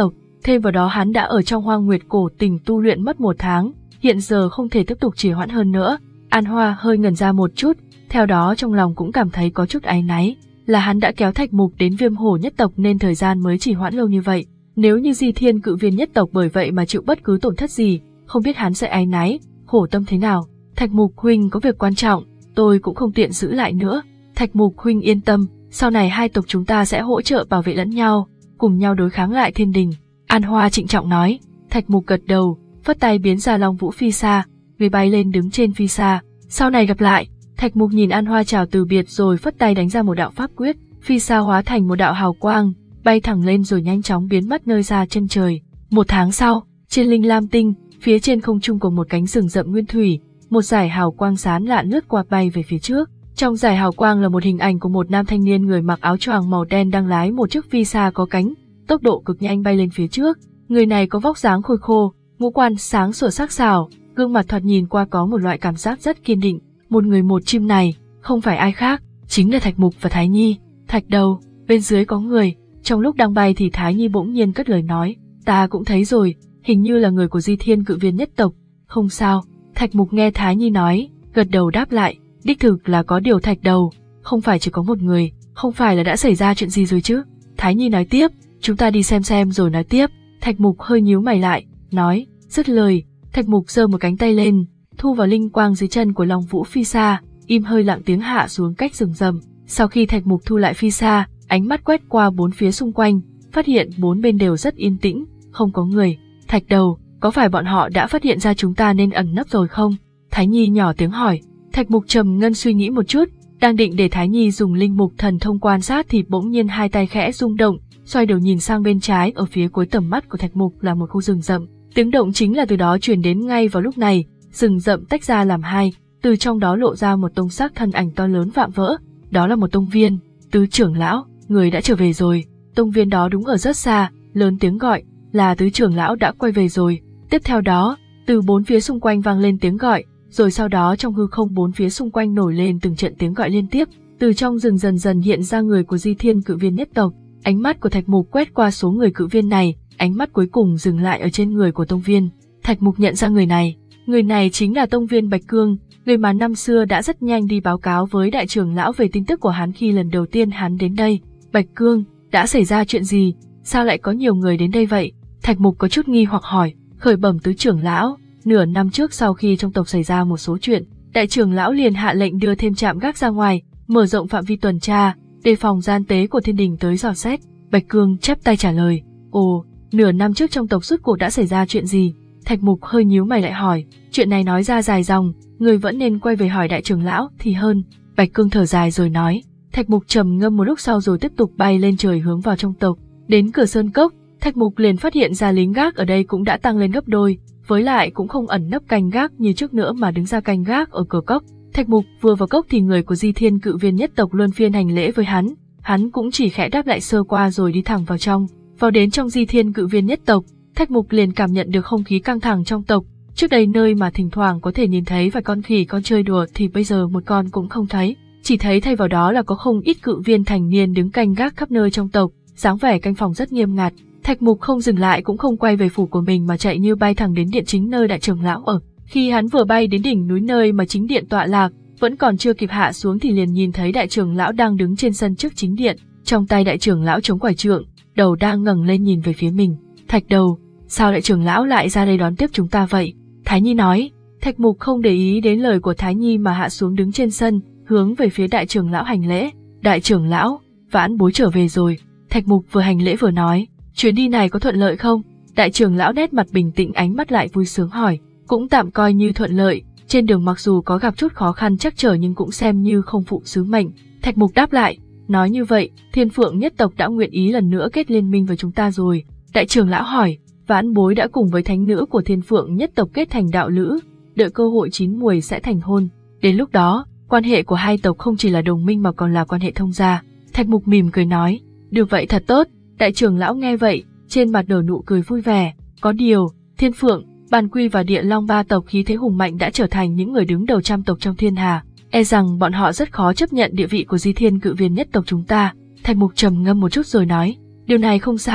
Thêm vào đó hắn đã ở trong Hoang Nguyệt Cổ Tình tu luyện mất một tháng, hiện giờ không thể tiếp tục trì hoãn hơn nữa. An Hoa hơi ngẩn ra một chút, theo đó trong lòng cũng cảm thấy có chút áy náy, là hắn đã kéo Thạch Mục đến Viêm Hổ nhất tộc nên thời gian mới trì hoãn lâu như vậy. Nếu như Di Thiên Cự Viên nhất tộc bởi vậy mà chịu bất cứ tổn thất gì, không biết hắn sẽ áy náy, khổ tâm thế nào. Thạch Mục huynh có việc quan trọng, tôi cũng không tiện giữ lại nữa. Thạch Mục huynh yên tâm, sau này hai tộc chúng ta sẽ hỗ trợ bảo vệ lẫn nhau, cùng nhau đối kháng lại thiên đình. An Hoa trịnh trọng nói. Thạch Mục gật đầu, phất tay biến ra Long Vũ phi xa, người bay lên đứng trên phi xa. Sau này gặp lại. Thạch Mục nhìn An Hoa chào từ biệt rồi phất tay đánh ra một đạo pháp quyết, phi xa hóa thành một đạo hào quang, bay thẳng lên rồi nhanh chóng biến mất nơi xa chân trời. Một tháng sau, trên Linh Lam Tinh, phía trên không trung của một cánh rừng rậm nguyên thủy, một dải hào quang sáng lạn lướt qua bay về phía trước. Trong dải hào quang là một hình ảnh của một nam thanh niên người mặc áo choàng màu đen đang lái một chiếc phi xa có cánh, tốc độ cực nhanh bay lên phía trước. Người này có vóc dáng khôi khô, ngũ quan sáng sủa sắc sảo, gương mặt thoạt nhìn qua có một loại cảm giác rất kiên định. Một người một chim này, không phải ai khác, chính là Thạch Mục và Thái Nhi. Thạch đầu, bên dưới có người. Trong lúc đang bay thì Thái Nhi bỗng nhiên cất lời nói, ta cũng thấy rồi, hình như là người của Di Thiên Cự Viên nhất tộc. Không sao. Thạch Mục nghe Thái Nhi nói, gật đầu đáp lại, đích thực là có điều Thạch đầu, không phải chỉ có một người, không phải là đã xảy ra chuyện gì rồi chứ. Thái Nhi nói tiếp, chúng ta đi xem xem rồi nói tiếp. Thạch Mục hơi nhíu mày lại, nói, dứt lời, Thạch Mục giơ một cánh tay lên, thu vào linh quang dưới chân của Long Vũ phi xa, im hơi lặng tiếng hạ xuống cách rừng rậm. Sau khi Thạch Mục thu lại phi xa, ánh mắt quét qua bốn phía xung quanh, phát hiện bốn bên đều rất yên tĩnh, không có người. Thạch đầu, có phải bọn họ đã phát hiện ra chúng ta nên ẩn nấp rồi không? Thái Nhi nhỏ tiếng hỏi. Thạch Mục trầm ngâm suy nghĩ một chút, đang định để Thái Nhi dùng linh mục thần thông quan sát thì bỗng nhiên hai tay khẽ rung động, xoay đầu nhìn sang bên trái, ở phía cuối tầm mắt của Thạch Mục là một khu rừng rậm. Tiếng động chính là từ đó truyền đến. Ngay vào lúc này, rừng rậm tách ra làm hai, từ trong đó lộ ra một tông xác thân ảnh to lớn vạm vỡ, đó là một tông viên. Tứ trưởng lão, người đã trở về rồi. Tông viên đó đúng ở rất xa, lớn tiếng gọi, là tứ trưởng lão đã quay về rồi. Tiếp theo đó, từ bốn phía xung quanh vang lên tiếng gọi, rồi sau đó trong hư không bốn phía xung quanh nổi lên từng trận tiếng gọi liên tiếp. Từ trong rừng dần dần hiện ra người của Di Thiên Cự Viên nhất tộc. Ánh mắt của Thạch Mục quét qua số người cự viên này, ánh mắt cuối cùng dừng lại ở trên người của tông viên. Thạch Mục nhận ra người này, người này chính là tông viên Bạch Cương, người mà năm xưa đã rất nhanh đi báo cáo với đại trưởng lão về tin tức của hắn khi lần đầu tiên hắn đến đây. Bạch Cương, đã xảy ra chuyện gì? Sao lại có nhiều người đến đây vậy? Thạch Mục có chút nghi hoặc hỏi. Khởi bẩm tứ trưởng lão, nửa năm trước sau khi trong tộc xảy ra một số chuyện, đại trưởng lão liền hạ lệnh đưa thêm trạm gác ra ngoài, mở rộng phạm vi tuần tra, đề phòng gian tế của thiên đình tới dò xét. Bạch Cương chắp tay trả lời. Ồ, nửa năm trước trong tộc rốt cuộc đã xảy ra chuyện gì? Thạch Mục hơi nhíu mày lại hỏi. Chuyện này nói ra dài dòng, người vẫn nên quay về hỏi đại trưởng lão thì hơn. Bạch Cương thở dài rồi nói. Thạch Mục trầm ngâm một lúc sau rồi tiếp tục bay lên trời hướng vào trong tộc. Đến cửa sơn cốc, Thạch Mục liền phát hiện ra lính gác ở đây cũng đã tăng lên gấp đôi, với lại cũng không ẩn nấp canh gác như trước nữa mà đứng ra canh gác ở cửa cốc. Thạch Mục vừa vào cốc thì người của Di Thiên Cự Viên nhất tộc luân phiên hành lễ với hắn, hắn cũng chỉ khẽ đáp lại sơ qua rồi đi thẳng vào trong. Vào đến trong Di Thiên Cự Viên nhất tộc, Thạch Mục liền cảm nhận được không khí căng thẳng trong tộc. Trước đây nơi mà thỉnh thoảng có thể nhìn thấy vài con khỉ con chơi đùa thì bây giờ một con cũng không thấy, chỉ thấy thay vào đó là có không ít cự viên thành niên đứng canh gác khắp nơi trong tộc, dáng vẻ canh phòng rất nghiêm ngặt. Thạch Mục không dừng lại cũng không quay về phủ của mình mà chạy như bay thẳng đến điện chính nơi đại trưởng lão ở. Khi hắn vừa bay đến đỉnh núi nơi mà chính điện tọa lạc, vẫn còn chưa kịp hạ xuống thì liền nhìn thấy đại trưởng lão đang đứng trên sân trước chính điện, trong tay đại trưởng lão chống quải trượng, đầu đang ngẩng lên nhìn về phía mình. Thạch đầu, sao đại trưởng lão lại ra đây đón tiếp chúng ta vậy? Thái Nhi nói. Thạch Mục không để ý đến lời của Thái Nhi mà hạ xuống đứng trên sân, hướng về phía đại trưởng lão hành lễ. Đại trưởng lão, vãn bối trở về rồi. Thạch Mục vừa hành lễ vừa nói. Chuyến đi này có thuận lợi không? Đại trưởng lão nét mặt bình tĩnh, ánh mắt lại vui sướng hỏi. Cũng tạm coi như thuận lợi, trên đường mặc dù có gặp chút khó khăn trắc trở nhưng cũng xem như không phụ sứ mệnh. Thạch Mục đáp lại. Nói như vậy, Thiên Phượng nhất tộc đã nguyện ý lần nữa kết liên minh với chúng ta rồi. Đại trưởng lão hỏi. Vãn bối đã cùng với thánh nữ của Thiên Phượng nhất tộc kết thành đạo lữ, đợi cơ hội chín muồi sẽ thành hôn. Đến lúc đó, quan hệ của hai tộc không chỉ là đồng minh mà còn là quan hệ thông gia. Thạch Mục mỉm cười nói. Được vậy thật tốt. Đại trưởng lão nghe vậy, trên mặt nở nụ cười vui vẻ. Có điều, Thiên Phượng, Bàn Quy và Địa Long ba tộc khí thế hùng mạnh đã trở thành những người đứng đầu trăm tộc trong thiên hà. E rằng bọn họ rất khó chấp nhận địa vị của Di Thiên Cự Viên nhất tộc chúng ta. Thạch Mục trầm ngâm một chút rồi nói. Điều này không sao,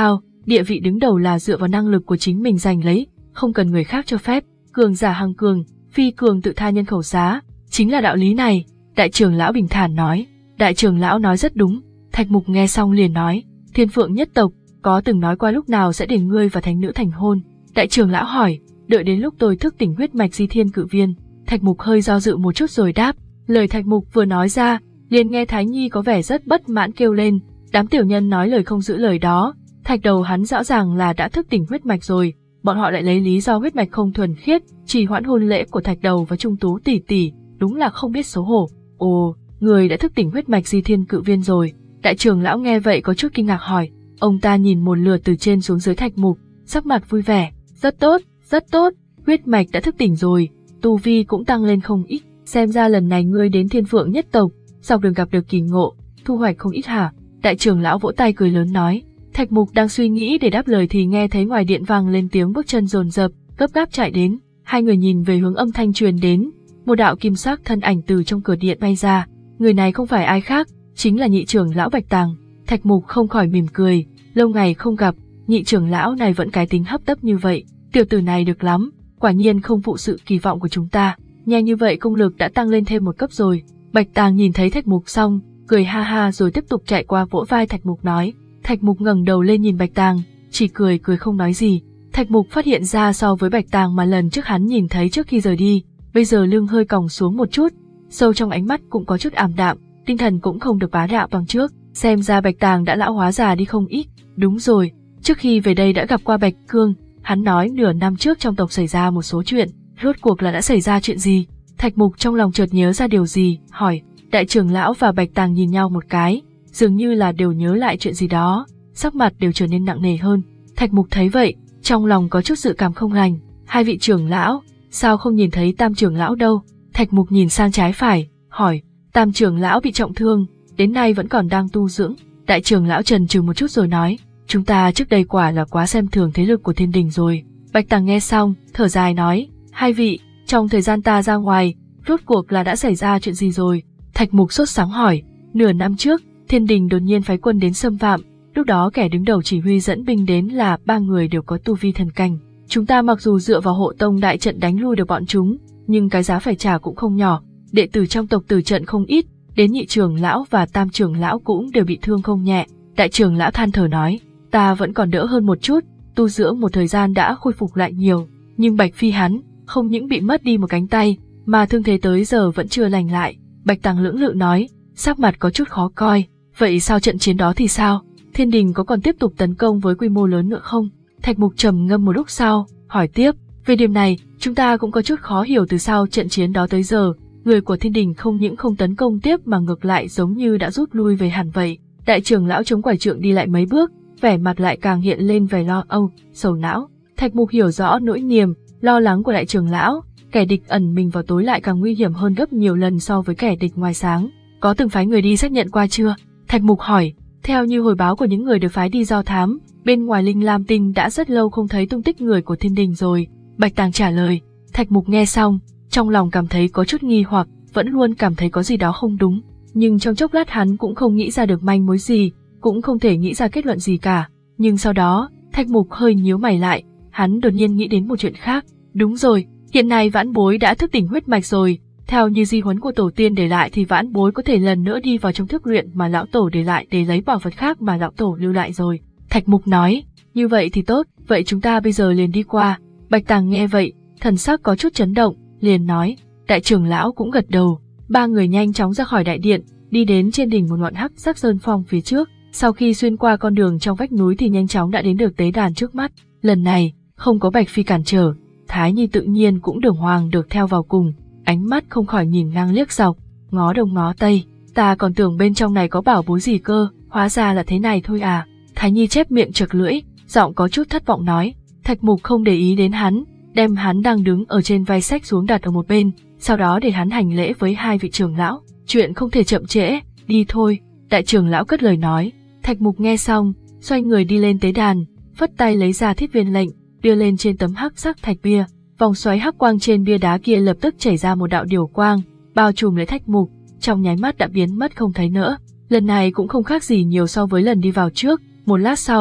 địa vị đứng đầu là dựa vào năng lực của chính mình giành lấy, không cần người khác cho phép, cường giả hằng cường, phi cường tự tha nhân khẩu giá, chính là đạo lý này, đại trưởng lão bình thản nói. Đại trưởng lão nói rất đúng, Thạch Mục nghe xong liền nói, Thiên Phượng nhất tộc, có từng nói qua lúc nào sẽ để ngươi và thánh nữ thành hôn? Đại trưởng lão hỏi, đợi đến lúc tôi thức tỉnh huyết mạch di thiên cự viên. Thạch Mục hơi do dự một chút rồi đáp, lời Thạch Mục vừa nói ra, liền nghe Thái Nhi có vẻ rất bất mãn kêu lên, đám tiểu nhân nói lời không giữ lời đó, Thạch đầu hắn rõ ràng là đã thức tỉnh huyết mạch rồi, bọn họ lại lấy lý do huyết mạch không thuần khiết, trì hoãn hôn lễ của Thạch đầu và Trung Tú tỷ tỷ, đúng là không biết xấu hổ. Ồ, người đã thức tỉnh huyết mạch di thiên cự viên rồi. Đại trưởng lão nghe vậy có chút kinh ngạc hỏi, ông ta nhìn một lượt từ trên xuống dưới Thạch Mục, sắc mặt vui vẻ, rất tốt, rất tốt, huyết mạch đã thức tỉnh rồi, tu vi cũng tăng lên không ít, xem ra lần này ngươi đến Thiên Phượng nhất tộc, dọc đường gặp được kỳ ngộ, thu hoạch không ít hả? Đại trưởng lão vỗ tay cười lớn nói. Thạch Mục đang suy nghĩ để đáp lời thì nghe thấy ngoài điện vang lên tiếng bước chân dồn dập, gấp gáp chạy đến, hai người nhìn về hướng âm thanh truyền đến, một đạo kim sắc thân ảnh từ trong cửa điện bay ra, người này không phải ai khác, chính là nhị trưởng lão Bạch Tàng. Thạch Mục không khỏi mỉm cười, lâu ngày không gặp, nhị trưởng lão này vẫn cái tính hấp tấp như vậy, tiểu tử này được lắm, quả nhiên không phụ sự kỳ vọng của chúng ta, nhanh như vậy công lực đã tăng lên thêm một cấp rồi. Bạch Tàng nhìn thấy Thạch Mục xong, cười ha ha rồi tiếp tục chạy qua vỗ vai Thạch Mục nói. Thạch Mục ngẩng đầu lên nhìn Bạch Tàng, chỉ cười cười không nói gì. Thạch Mục phát hiện ra so với Bạch Tàng mà lần trước hắn nhìn thấy trước khi rời đi, bây giờ lưng hơi còng xuống một chút, sâu trong ánh mắt cũng có chút ảm đạm, tinh thần cũng không được bá đạo bằng trước, xem ra Bạch Tàng đã lão hóa già đi không ít. Đúng rồi, trước khi về đây đã gặp qua Bạch Cương, hắn nói nửa năm trước trong tộc xảy ra một số chuyện, rốt cuộc là đã xảy ra chuyện gì? Thạch Mục trong lòng chợt nhớ ra điều gì, hỏi. Đại trưởng lão và Bạch Tàng nhìn nhau một cái, dường như là đều nhớ lại chuyện gì đó, sắc mặt đều trở nên nặng nề hơn. Thạch Mục thấy vậy, trong lòng có chút dự cảm không lành, hai vị trưởng lão, sao không nhìn thấy Tam trưởng lão đâu? Thạch Mục nhìn sang trái phải, hỏi. Tam trưởng lão bị trọng thương, đến nay vẫn còn đang tu dưỡng. Đại trưởng lão chần chừ một chút rồi nói, chúng ta trước đây quả là quá xem thường thế lực của thiên đình rồi. Bạch Tàng nghe xong, thở dài nói, hai vị, trong thời gian ta ra ngoài, rốt cuộc là đã xảy ra chuyện gì rồi? Thạch Mục sốt sáng hỏi, nửa năm trước, thiên đình đột nhiên phái quân đến xâm phạm, lúc đó kẻ đứng đầu chỉ huy dẫn binh đến là ba người đều có tu vi thần cảnh. Chúng ta mặc dù dựa vào hộ tông đại trận đánh lui được bọn chúng, nhưng cái giá phải trả cũng không nhỏ, đệ tử trong tộc tử trận không ít, đến nhị trưởng lão và tam trưởng lão cũng đều bị thương không nhẹ. Đại trưởng lão than thở nói, ta vẫn còn đỡ hơn một chút, tu dưỡng một thời gian đã khôi phục lại nhiều, nhưng Bạch Phi hắn, không những bị mất đi một cánh tay, mà thương thế tới giờ vẫn chưa lành lại. Bạch Tàng lưỡng lự nói, sắc mặt có chút khó coi, vậy sao trận chiến đó thì sao? Thiên đình có còn tiếp tục tấn công với quy mô lớn nữa không? Thạch Mục trầm ngâm một lúc sau, hỏi tiếp, về điểm này, chúng ta cũng có chút khó hiểu từ sau trận chiến đó tới giờ, người của thiên đình không những không tấn công tiếp mà ngược lại giống như đã rút lui về hẳn vậy. Đại trưởng lão chống quải trượng đi lại mấy bước, vẻ mặt lại càng hiện lên vẻ lo âu, sầu não. Thạch Mục hiểu rõ nỗi niềm, lo lắng của đại trưởng lão, kẻ địch ẩn mình vào tối lại càng nguy hiểm hơn gấp nhiều lần so với kẻ địch ngoài sáng. Có từng phái người đi xác nhận qua chưa? Thạch Mục hỏi. Theo như hồi báo của những người được phái đi do thám, bên ngoài Linh Lam Tinh đã rất lâu không thấy tung tích người của thiên đình rồi. Bạch Tàng trả lời. Thạch Mục nghe xong, trong lòng cảm thấy có chút nghi hoặc, vẫn luôn cảm thấy có gì đó không đúng, nhưng trong chốc lát hắn cũng không nghĩ ra được manh mối gì, cũng không thể nghĩ ra kết luận gì cả. Nhưng sau đó, Thạch Mục hơi nhíu mày lại, hắn đột nhiên nghĩ đến một chuyện khác. Đúng rồi, hiện nay vãn bối đã thức tỉnh huyết mạch rồi, theo như di huấn của tổ tiên để lại thì vãn bối có thể lần nữa đi vào trong thức luyện mà lão tổ để lại để lấy bảo vật khác mà lão tổ lưu lại rồi. Thạch Mục nói, như vậy thì tốt, vậy chúng ta bây giờ liền đi qua. Bạch Tàng nghe vậy, thần sắc có chút chấn động, liền nói. Đại trưởng lão cũng gật đầu, ba người nhanh chóng ra khỏi đại điện, đi đến trên đỉnh một ngọn hắc sắc sơn phong phía trước. Sau khi xuyên qua con đường trong vách núi thì nhanh chóng đã đến được tế đàn trước mắt. Lần này, không có Bạch Phi cản trở, Thái Nhi tự nhiên cũng đường hoàng được theo vào cùng, ánh mắt không khỏi nhìn ngang liếc dọc, ngó đông ngó tây. Ta còn tưởng bên trong này có bảo bối gì cơ, hóa ra là thế này thôi à. Thái Nhi chép miệng chật lưỡi, giọng có chút thất vọng nói. Thạch Mục không để ý đến hắn, đem hắn đang đứng ở trên vai xách xuống đặt ở một bên, sau đó để hắn hành lễ với hai vị trưởng lão. Chuyện không thể chậm trễ, đi thôi. Đại trưởng lão cất lời nói. Thạch Mục nghe xong, xoay người đi lên tế đàn, phất tay lấy ra thiết viên lệnh, đưa lên trên tấm hắc sắc thạch bia. Vòng xoáy hắc quang trên bia đá kia lập tức chảy ra một đạo điểu quang, bao trùm lấy Thạch Mục, trong nháy mắt đã biến mất không thấy nữa. Lần này cũng không khác gì nhiều so với lần đi vào trước. Một lát sau,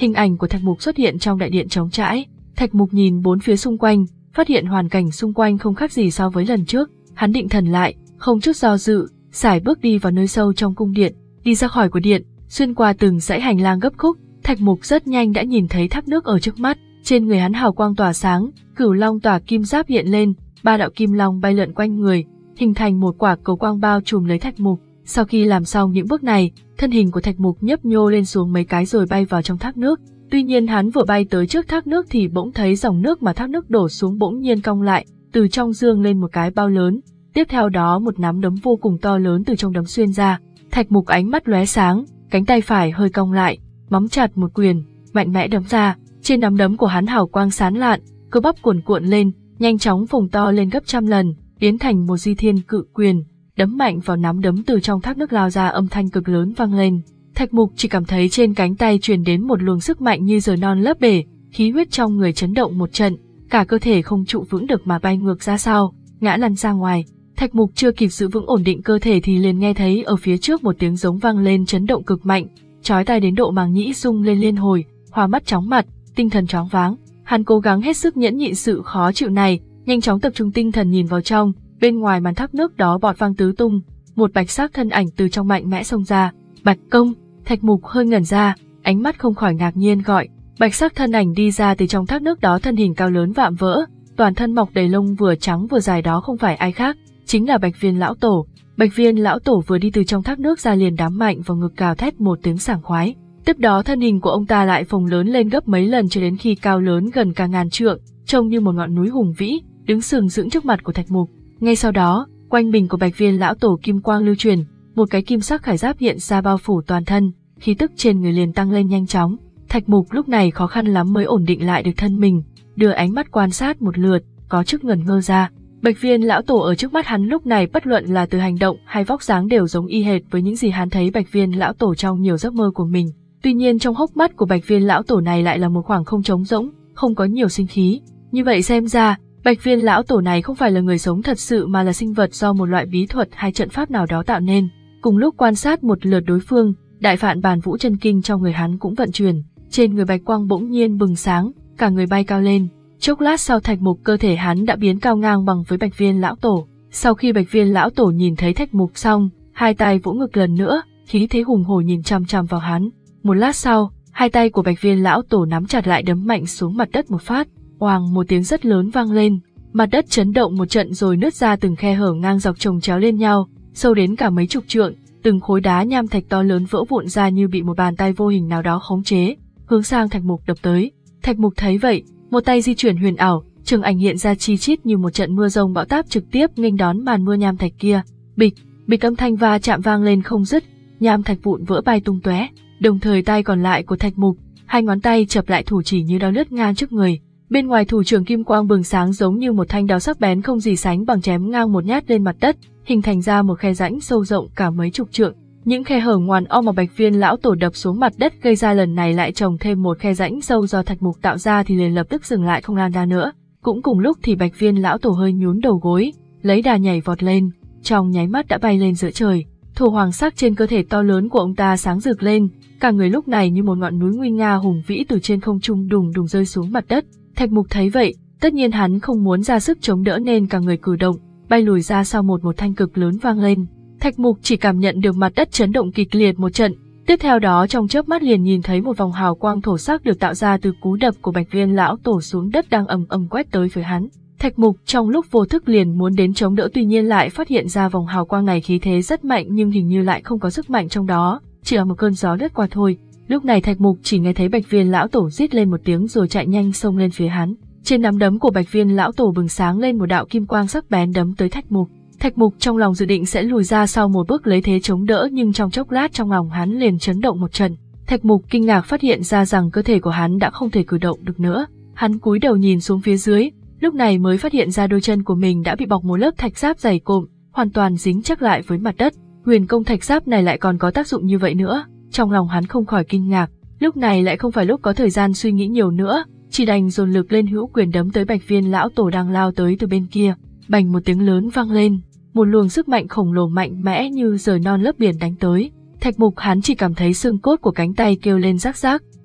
Hình ảnh của Thạch Mục xuất hiện trong đại điện trống trải. Thạch Mục nhìn bốn phía xung quanh, phát hiện hoàn cảnh xung quanh không khác gì so với lần trước. Hắn định thần lại, không chút do dự, sải bước đi vào nơi sâu trong cung điện, đi ra khỏi của điện, xuyên qua từng dãy hành lang gấp khúc. Thạch Mục rất nhanh đã nhìn thấy thác nước ở trước mắt, trên người hắn hào quang tỏa sáng, cửu long tỏa kim giáp hiện lên, ba đạo kim long bay lượn quanh người, hình thành một quả cầu quang bao trùm lấy Thạch Mục. Sau khi làm xong những bước này, thân hình của Thạch Mục nhấp nhô lên xuống mấy cái rồi bay vào trong thác nước. Tuy nhiên hắn vừa bay tới trước thác nước thì bỗng thấy dòng nước mà thác nước đổ xuống bỗng nhiên cong lại, từ trong dương lên một cái bao lớn. Tiếp theo đó một nắm đấm vô cùng to lớn từ trong đấm xuyên ra. Thạch Mục ánh mắt lóe sáng, cánh tay phải hơi cong lại, mắm chặt một quyền, mạnh mẽ đấm ra. Trên nắm đấm của hắn hào quang sáng lạn, cơ bắp cuồn cuộn lên, nhanh chóng phồng to lên gấp trăm lần, biến thành một di thiên cự quyền, đấm mạnh vào nắm đấm từ trong thác nước lao ra, âm thanh cực lớn vang lên. Thạch Mục chỉ cảm thấy trên cánh tay truyền đến một luồng sức mạnh như giời non lấp bể, khí huyết trong người chấn động một trận, cả cơ thể không trụ vững được mà bay ngược ra sau, ngã lăn ra ngoài. Thạch Mục chưa kịp giữ vững ổn định cơ thể thì liền nghe thấy ở phía trước một tiếng giống vang lên chấn động cực mạnh, chói tai đến độ màng nhĩ rung lên liên hồi, hoa mắt chóng mặt, tinh thần choáng váng. Hắn cố gắng hết sức nhẫn nhịn sự khó chịu này, nhanh chóng tập trung tinh thần nhìn vào trong. Bên ngoài màn thác nước đó bọt vang tứ tung, một bạch sắc thân ảnh từ trong mạnh mẽ xông ra. Bạch công! Thạch Mục hơi ngẩn ra, ánh mắt không khỏi ngạc nhiên gọi. Bạch sắc thân ảnh đi ra từ trong thác nước đó, thân hình cao lớn vạm vỡ, toàn thân mọc đầy lông vừa trắng vừa dài, đó không phải ai khác, chính là Bạch Viên lão tổ. Bạch Viên lão tổ vừa đi từ trong thác nước ra liền đám mạnh vào ngực, cào thét một tiếng sảng khoái. Tiếp đó thân hình của ông ta lại phồng lớn lên gấp mấy lần cho đến khi cao lớn gần cả ngàn trượng, trông như một ngọn núi hùng vĩ, đứng sừng sững trước mặt của Thạch Mục. Ngay sau đó, quanh mình của Bạch Viên lão tổ kim quang lưu truyền, một cái kim sắc khải giáp hiện ra bao phủ toàn thân, khí tức trên người liền tăng lên nhanh chóng. Thạch Mục lúc này khó khăn lắm mới ổn định lại được thân mình, đưa ánh mắt quan sát một lượt, có chút ngẩn ngơ ra. Bạch Viên lão tổ ở trước mắt hắn lúc này bất luận là từ hành động hay vóc dáng đều giống y hệt với những gì hắn thấy Bạch Viên lão tổ trong nhiều giấc mơ của mình. Tuy nhiên trong hốc mắt của Bạch Viên lão tổ này lại là một khoảng không trống rỗng, không có nhiều sinh khí. Như vậy xem ra, Bạch Viên lão tổ này không phải là người sống thật sự mà là sinh vật do một loại bí thuật hay trận pháp nào đó tạo nên. Cùng lúc quan sát một lượt đối phương, đại phạn bàn vũ chân kinh trong người hắn cũng vận chuyển, trên người bạch quang bỗng nhiên bừng sáng, cả người bay cao lên. Chốc lát sau, Thạch Mục cơ thể hắn đã biến cao ngang bằng với Bạch Viên lão tổ. Sau khi Bạch Viên lão tổ nhìn thấy Thạch Mục xong, hai tay vỗ ngực lần nữa, khí thế hùng hổ nhìn chằm chằm vào hắn. Một lát sau, hai tay của Bạch Viên lão tổ nắm chặt lại đấm mạnh xuống mặt đất một phát, oàng một tiếng rất lớn vang lên, mặt đất chấn động một trận rồi nứt ra từng khe hở ngang dọc chồng chéo lên nhau, sâu đến cả mấy chục trượng, từng khối đá nham thạch to lớn vỡ vụn ra như bị một bàn tay vô hình nào đó khống chế, hướng sang Thạch Mục đập tới. Thạch Mục thấy vậy, một tay di chuyển huyền ảo, trường ảnh hiện ra chi chít như một trận mưa rông bão táp trực tiếp nghênh đón màn mưa nham thạch kia. Bịch, bịch âm thanh va chạm vang lên không dứt, nham thạch vụn vỡ bay tung tóe. Đồng thời tay còn lại của Thạch Mục, hai ngón tay chập lại thủ chỉ như đao lướt ngang trước người. Bên ngoài thủ trưởng kim quang bừng sáng giống như một thanh đao sắc bén không gì sánh bằng, chém ngang một nhát lên mặt đất, hình thành ra một khe rãnh sâu rộng cả mấy chục trượng. Những khe hở ngoằn om mà Bạch Viên lão tổ đập xuống mặt đất gây ra lần này lại trồng thêm một khe rãnh sâu do Thạch Mục tạo ra thì liền lập tức dừng lại không lan ra nữa. Cũng cùng lúc thì Bạch Viên lão tổ hơi nhún đầu gối, lấy đà nhảy vọt lên, trong nháy mắt đã bay lên giữa trời. Thổ hoàng sắc trên cơ thể to lớn của ông ta sáng rực lên, cả người lúc này như một ngọn núi nguy nga hùng vĩ từ trên không trung đùng đùng rơi xuống mặt đất. Thạch Mục thấy vậy, tất nhiên hắn không muốn ra sức chống đỡ nên cả người cử động, bay lùi ra sau một một thanh cực lớn vang lên. Thạch Mục chỉ cảm nhận được mặt đất chấn động kịch liệt một trận, tiếp theo đó trong chớp mắt liền nhìn thấy một vòng hào quang thổ sắc được tạo ra từ cú đập của Bạch Viên lão tổ xuống đất đang ầm ầm quét tới với hắn. Thạch Mục trong lúc vô thức liền muốn đến chống đỡ, tuy nhiên lại phát hiện ra vòng hào quang này khí thế rất mạnh nhưng hình như lại không có sức mạnh trong đó, chỉ là một cơn gió lướt qua thôi. Lúc này Thạch Mục chỉ nghe thấy Bạch Viên lão tổ rít lên một tiếng rồi chạy nhanh xông lên phía hắn. Trên nắm đấm của Bạch Viên lão tổ bừng sáng lên một đạo kim quang sắc bén đấm tới Thạch Mục. Thạch Mục trong lòng dự định sẽ lùi ra sau một bước lấy thế chống đỡ, nhưng trong chốc lát trong lòng hắn liền chấn động một trận. Thạch Mục kinh ngạc phát hiện ra rằng cơ thể của hắn đã không thể cử động được nữa. Hắn cúi đầu nhìn xuống phía dưới, lúc này mới phát hiện ra đôi chân của mình đã bị bọc một lớp thạch giáp dày cộm, hoàn toàn dính chắc lại với mặt đất. Huyền công thạch giáp này lại còn có tác dụng như vậy nữa. Trong lòng hắn không khỏi kinh ngạc, lúc này lại không phải lúc có thời gian suy nghĩ nhiều nữa, chỉ đành dồn lực lên hữu quyền đấm tới Bạch Viên lão tổ đang lao tới từ bên kia. Bành một tiếng lớn vang lên, một luồng sức mạnh khổng lồ mạnh mẽ như giời non lấp biển đánh tới. Thạch Mục hắn chỉ cảm thấy xương cốt của cánh tay kêu lên rắc rắc,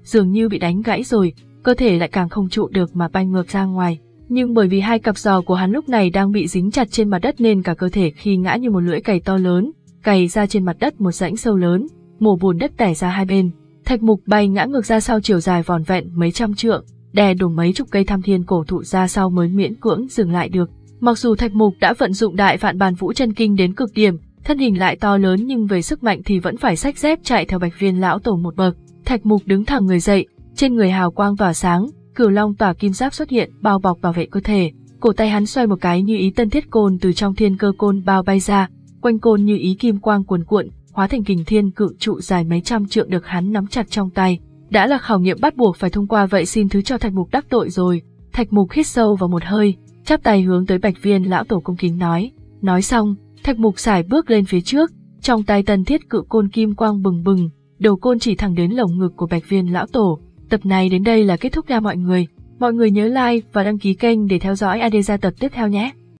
dường như bị đánh gãy rồi, cơ thể lại càng không trụ được mà bay ngược ra ngoài. Nhưng bởi vì hai cặp giò của hắn lúc này đang bị dính chặt trên mặt đất nên cả cơ thể khi ngã như một lưỡi cày to lớn, cày ra trên mặt đất một rãnh sâu lớn, mổ bùn đất tẻ ra hai bên. Thạch Mục bay ngã ngược ra sau chiều dài vòn vẹn mấy trăm trượng, đè đổ mấy chục cây tham thiên cổ thụ ra sau mới miễn cưỡng dừng lại được. Mặc dù Thạch Mục đã vận dụng đại vạn bàn vũ chân kinh đến cực điểm, thân hình lại to lớn nhưng về sức mạnh thì vẫn phải xách dép chạy theo Bạch Viên lão tổ một bậc. Thạch Mục đứng thẳng người dậy, trên người hào quang tỏa sáng, cửu long tỏa kim giáp xuất hiện bao bọc bảo vệ cơ thể. Cổ tay hắn xoay một cái như ý tân thiết côn từ trong thiên cơ côn bao bay ra, quanh côn như ý kim quang cuồn cuộn, hóa thành kình thiên cự trụ dài mấy trăm trượng được hắn nắm chặt trong tay. Đã là khảo nghiệm bắt buộc phải thông qua vậy xin thứ cho Thạch Mục đắc tội rồi. Thạch Mục hít sâu vào một hơi, chắp tay hướng tới Bạch Viên lão tổ cung kính nói. Nói xong, Thạch Mục sải bước lên phía trước, trong tay tân thiết cự côn kim quang bừng bừng, đầu côn chỉ thẳng đến lồng ngực của Bạch Viên lão tổ. Tập này đến đây là kết thúc nha mọi người. Mọi người nhớ like và đăng ký kênh để theo dõi a đê gia tập tiếp theo nhé.